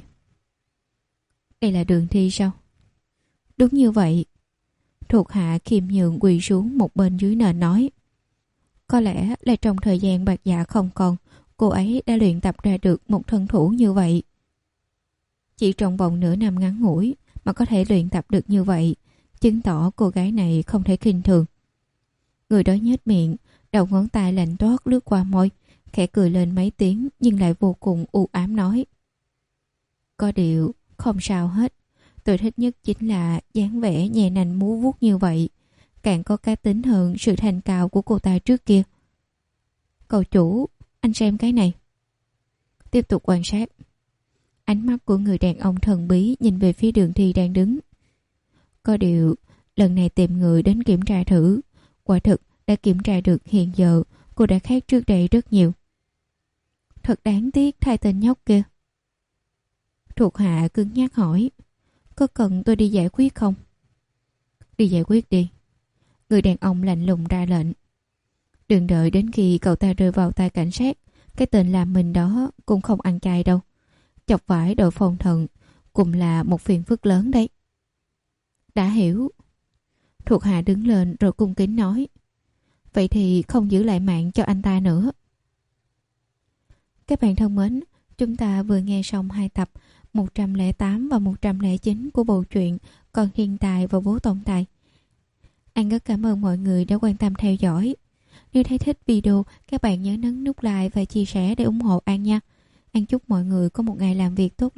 Đây là Đường Thị sao? Đúng như vậy. Thuộc hạ khiêm nhường quỳ xuống một bên dưới nền nói. Có lẽ là trong thời gian Bạc Dạ không còn, cô ấy đã luyện tập ra được một thân thủ như vậy. Chỉ trong vòng nửa năm ngắn ngủi mà có thể luyện tập được như vậy, chứng tỏ cô gái này không thể khinh thường. Người đó nhếch miệng, đầu ngón tay lạnh toát lướt qua môi, khẽ cười lên mấy tiếng nhưng lại vô cùng u ám nói: Có điều, không sao hết. Tôi thích nhất chính là dáng vẻ nhẹ nành múa vuốt như vậy, càng có cá tính hơn sự thanh cao của cô ta trước kia. Cậu chủ, anh xem cái này. Tiếp tục quan sát. Ánh mắt của người đàn ông thần bí nhìn về phía Đường Thi đang đứng. Có điều, lần này tìm người đến kiểm tra thử, quả thực đã kiểm tra được hiện giờ cô đã khác trước đây rất nhiều. Thật đáng tiếc thay tên nhóc kia. Thuộc hạ cứng nhắc hỏi: Có cần tôi đi giải quyết không? Đi giải quyết đi. Người đàn ông lạnh lùng ra lệnh. Đừng đợi đến khi cậu ta rơi vào tay cảnh sát, cái tên làm mình đó cũng không ăn chay đâu. Chọc phải đội phòng thần cũng là một phiền phức lớn đấy. Đã hiểu. Thuộc hạ đứng lên rồi cung kính nói: Vậy thì không giữ lại mạng cho anh ta nữa. Các bạn thân mến, chúng ta vừa nghe xong hai tập một trăm lẻ tám và một trăm lẻ chín của bộ truyện Con Thiên Tài và Bố Tổng Tài. Anh rất cảm ơn mọi người đã quan tâm theo dõi. Nếu thấy thích video, các bạn nhớ nhấn nút like và chia sẻ để ủng hộ An nha. An chúc mọi người có một ngày làm việc tốt.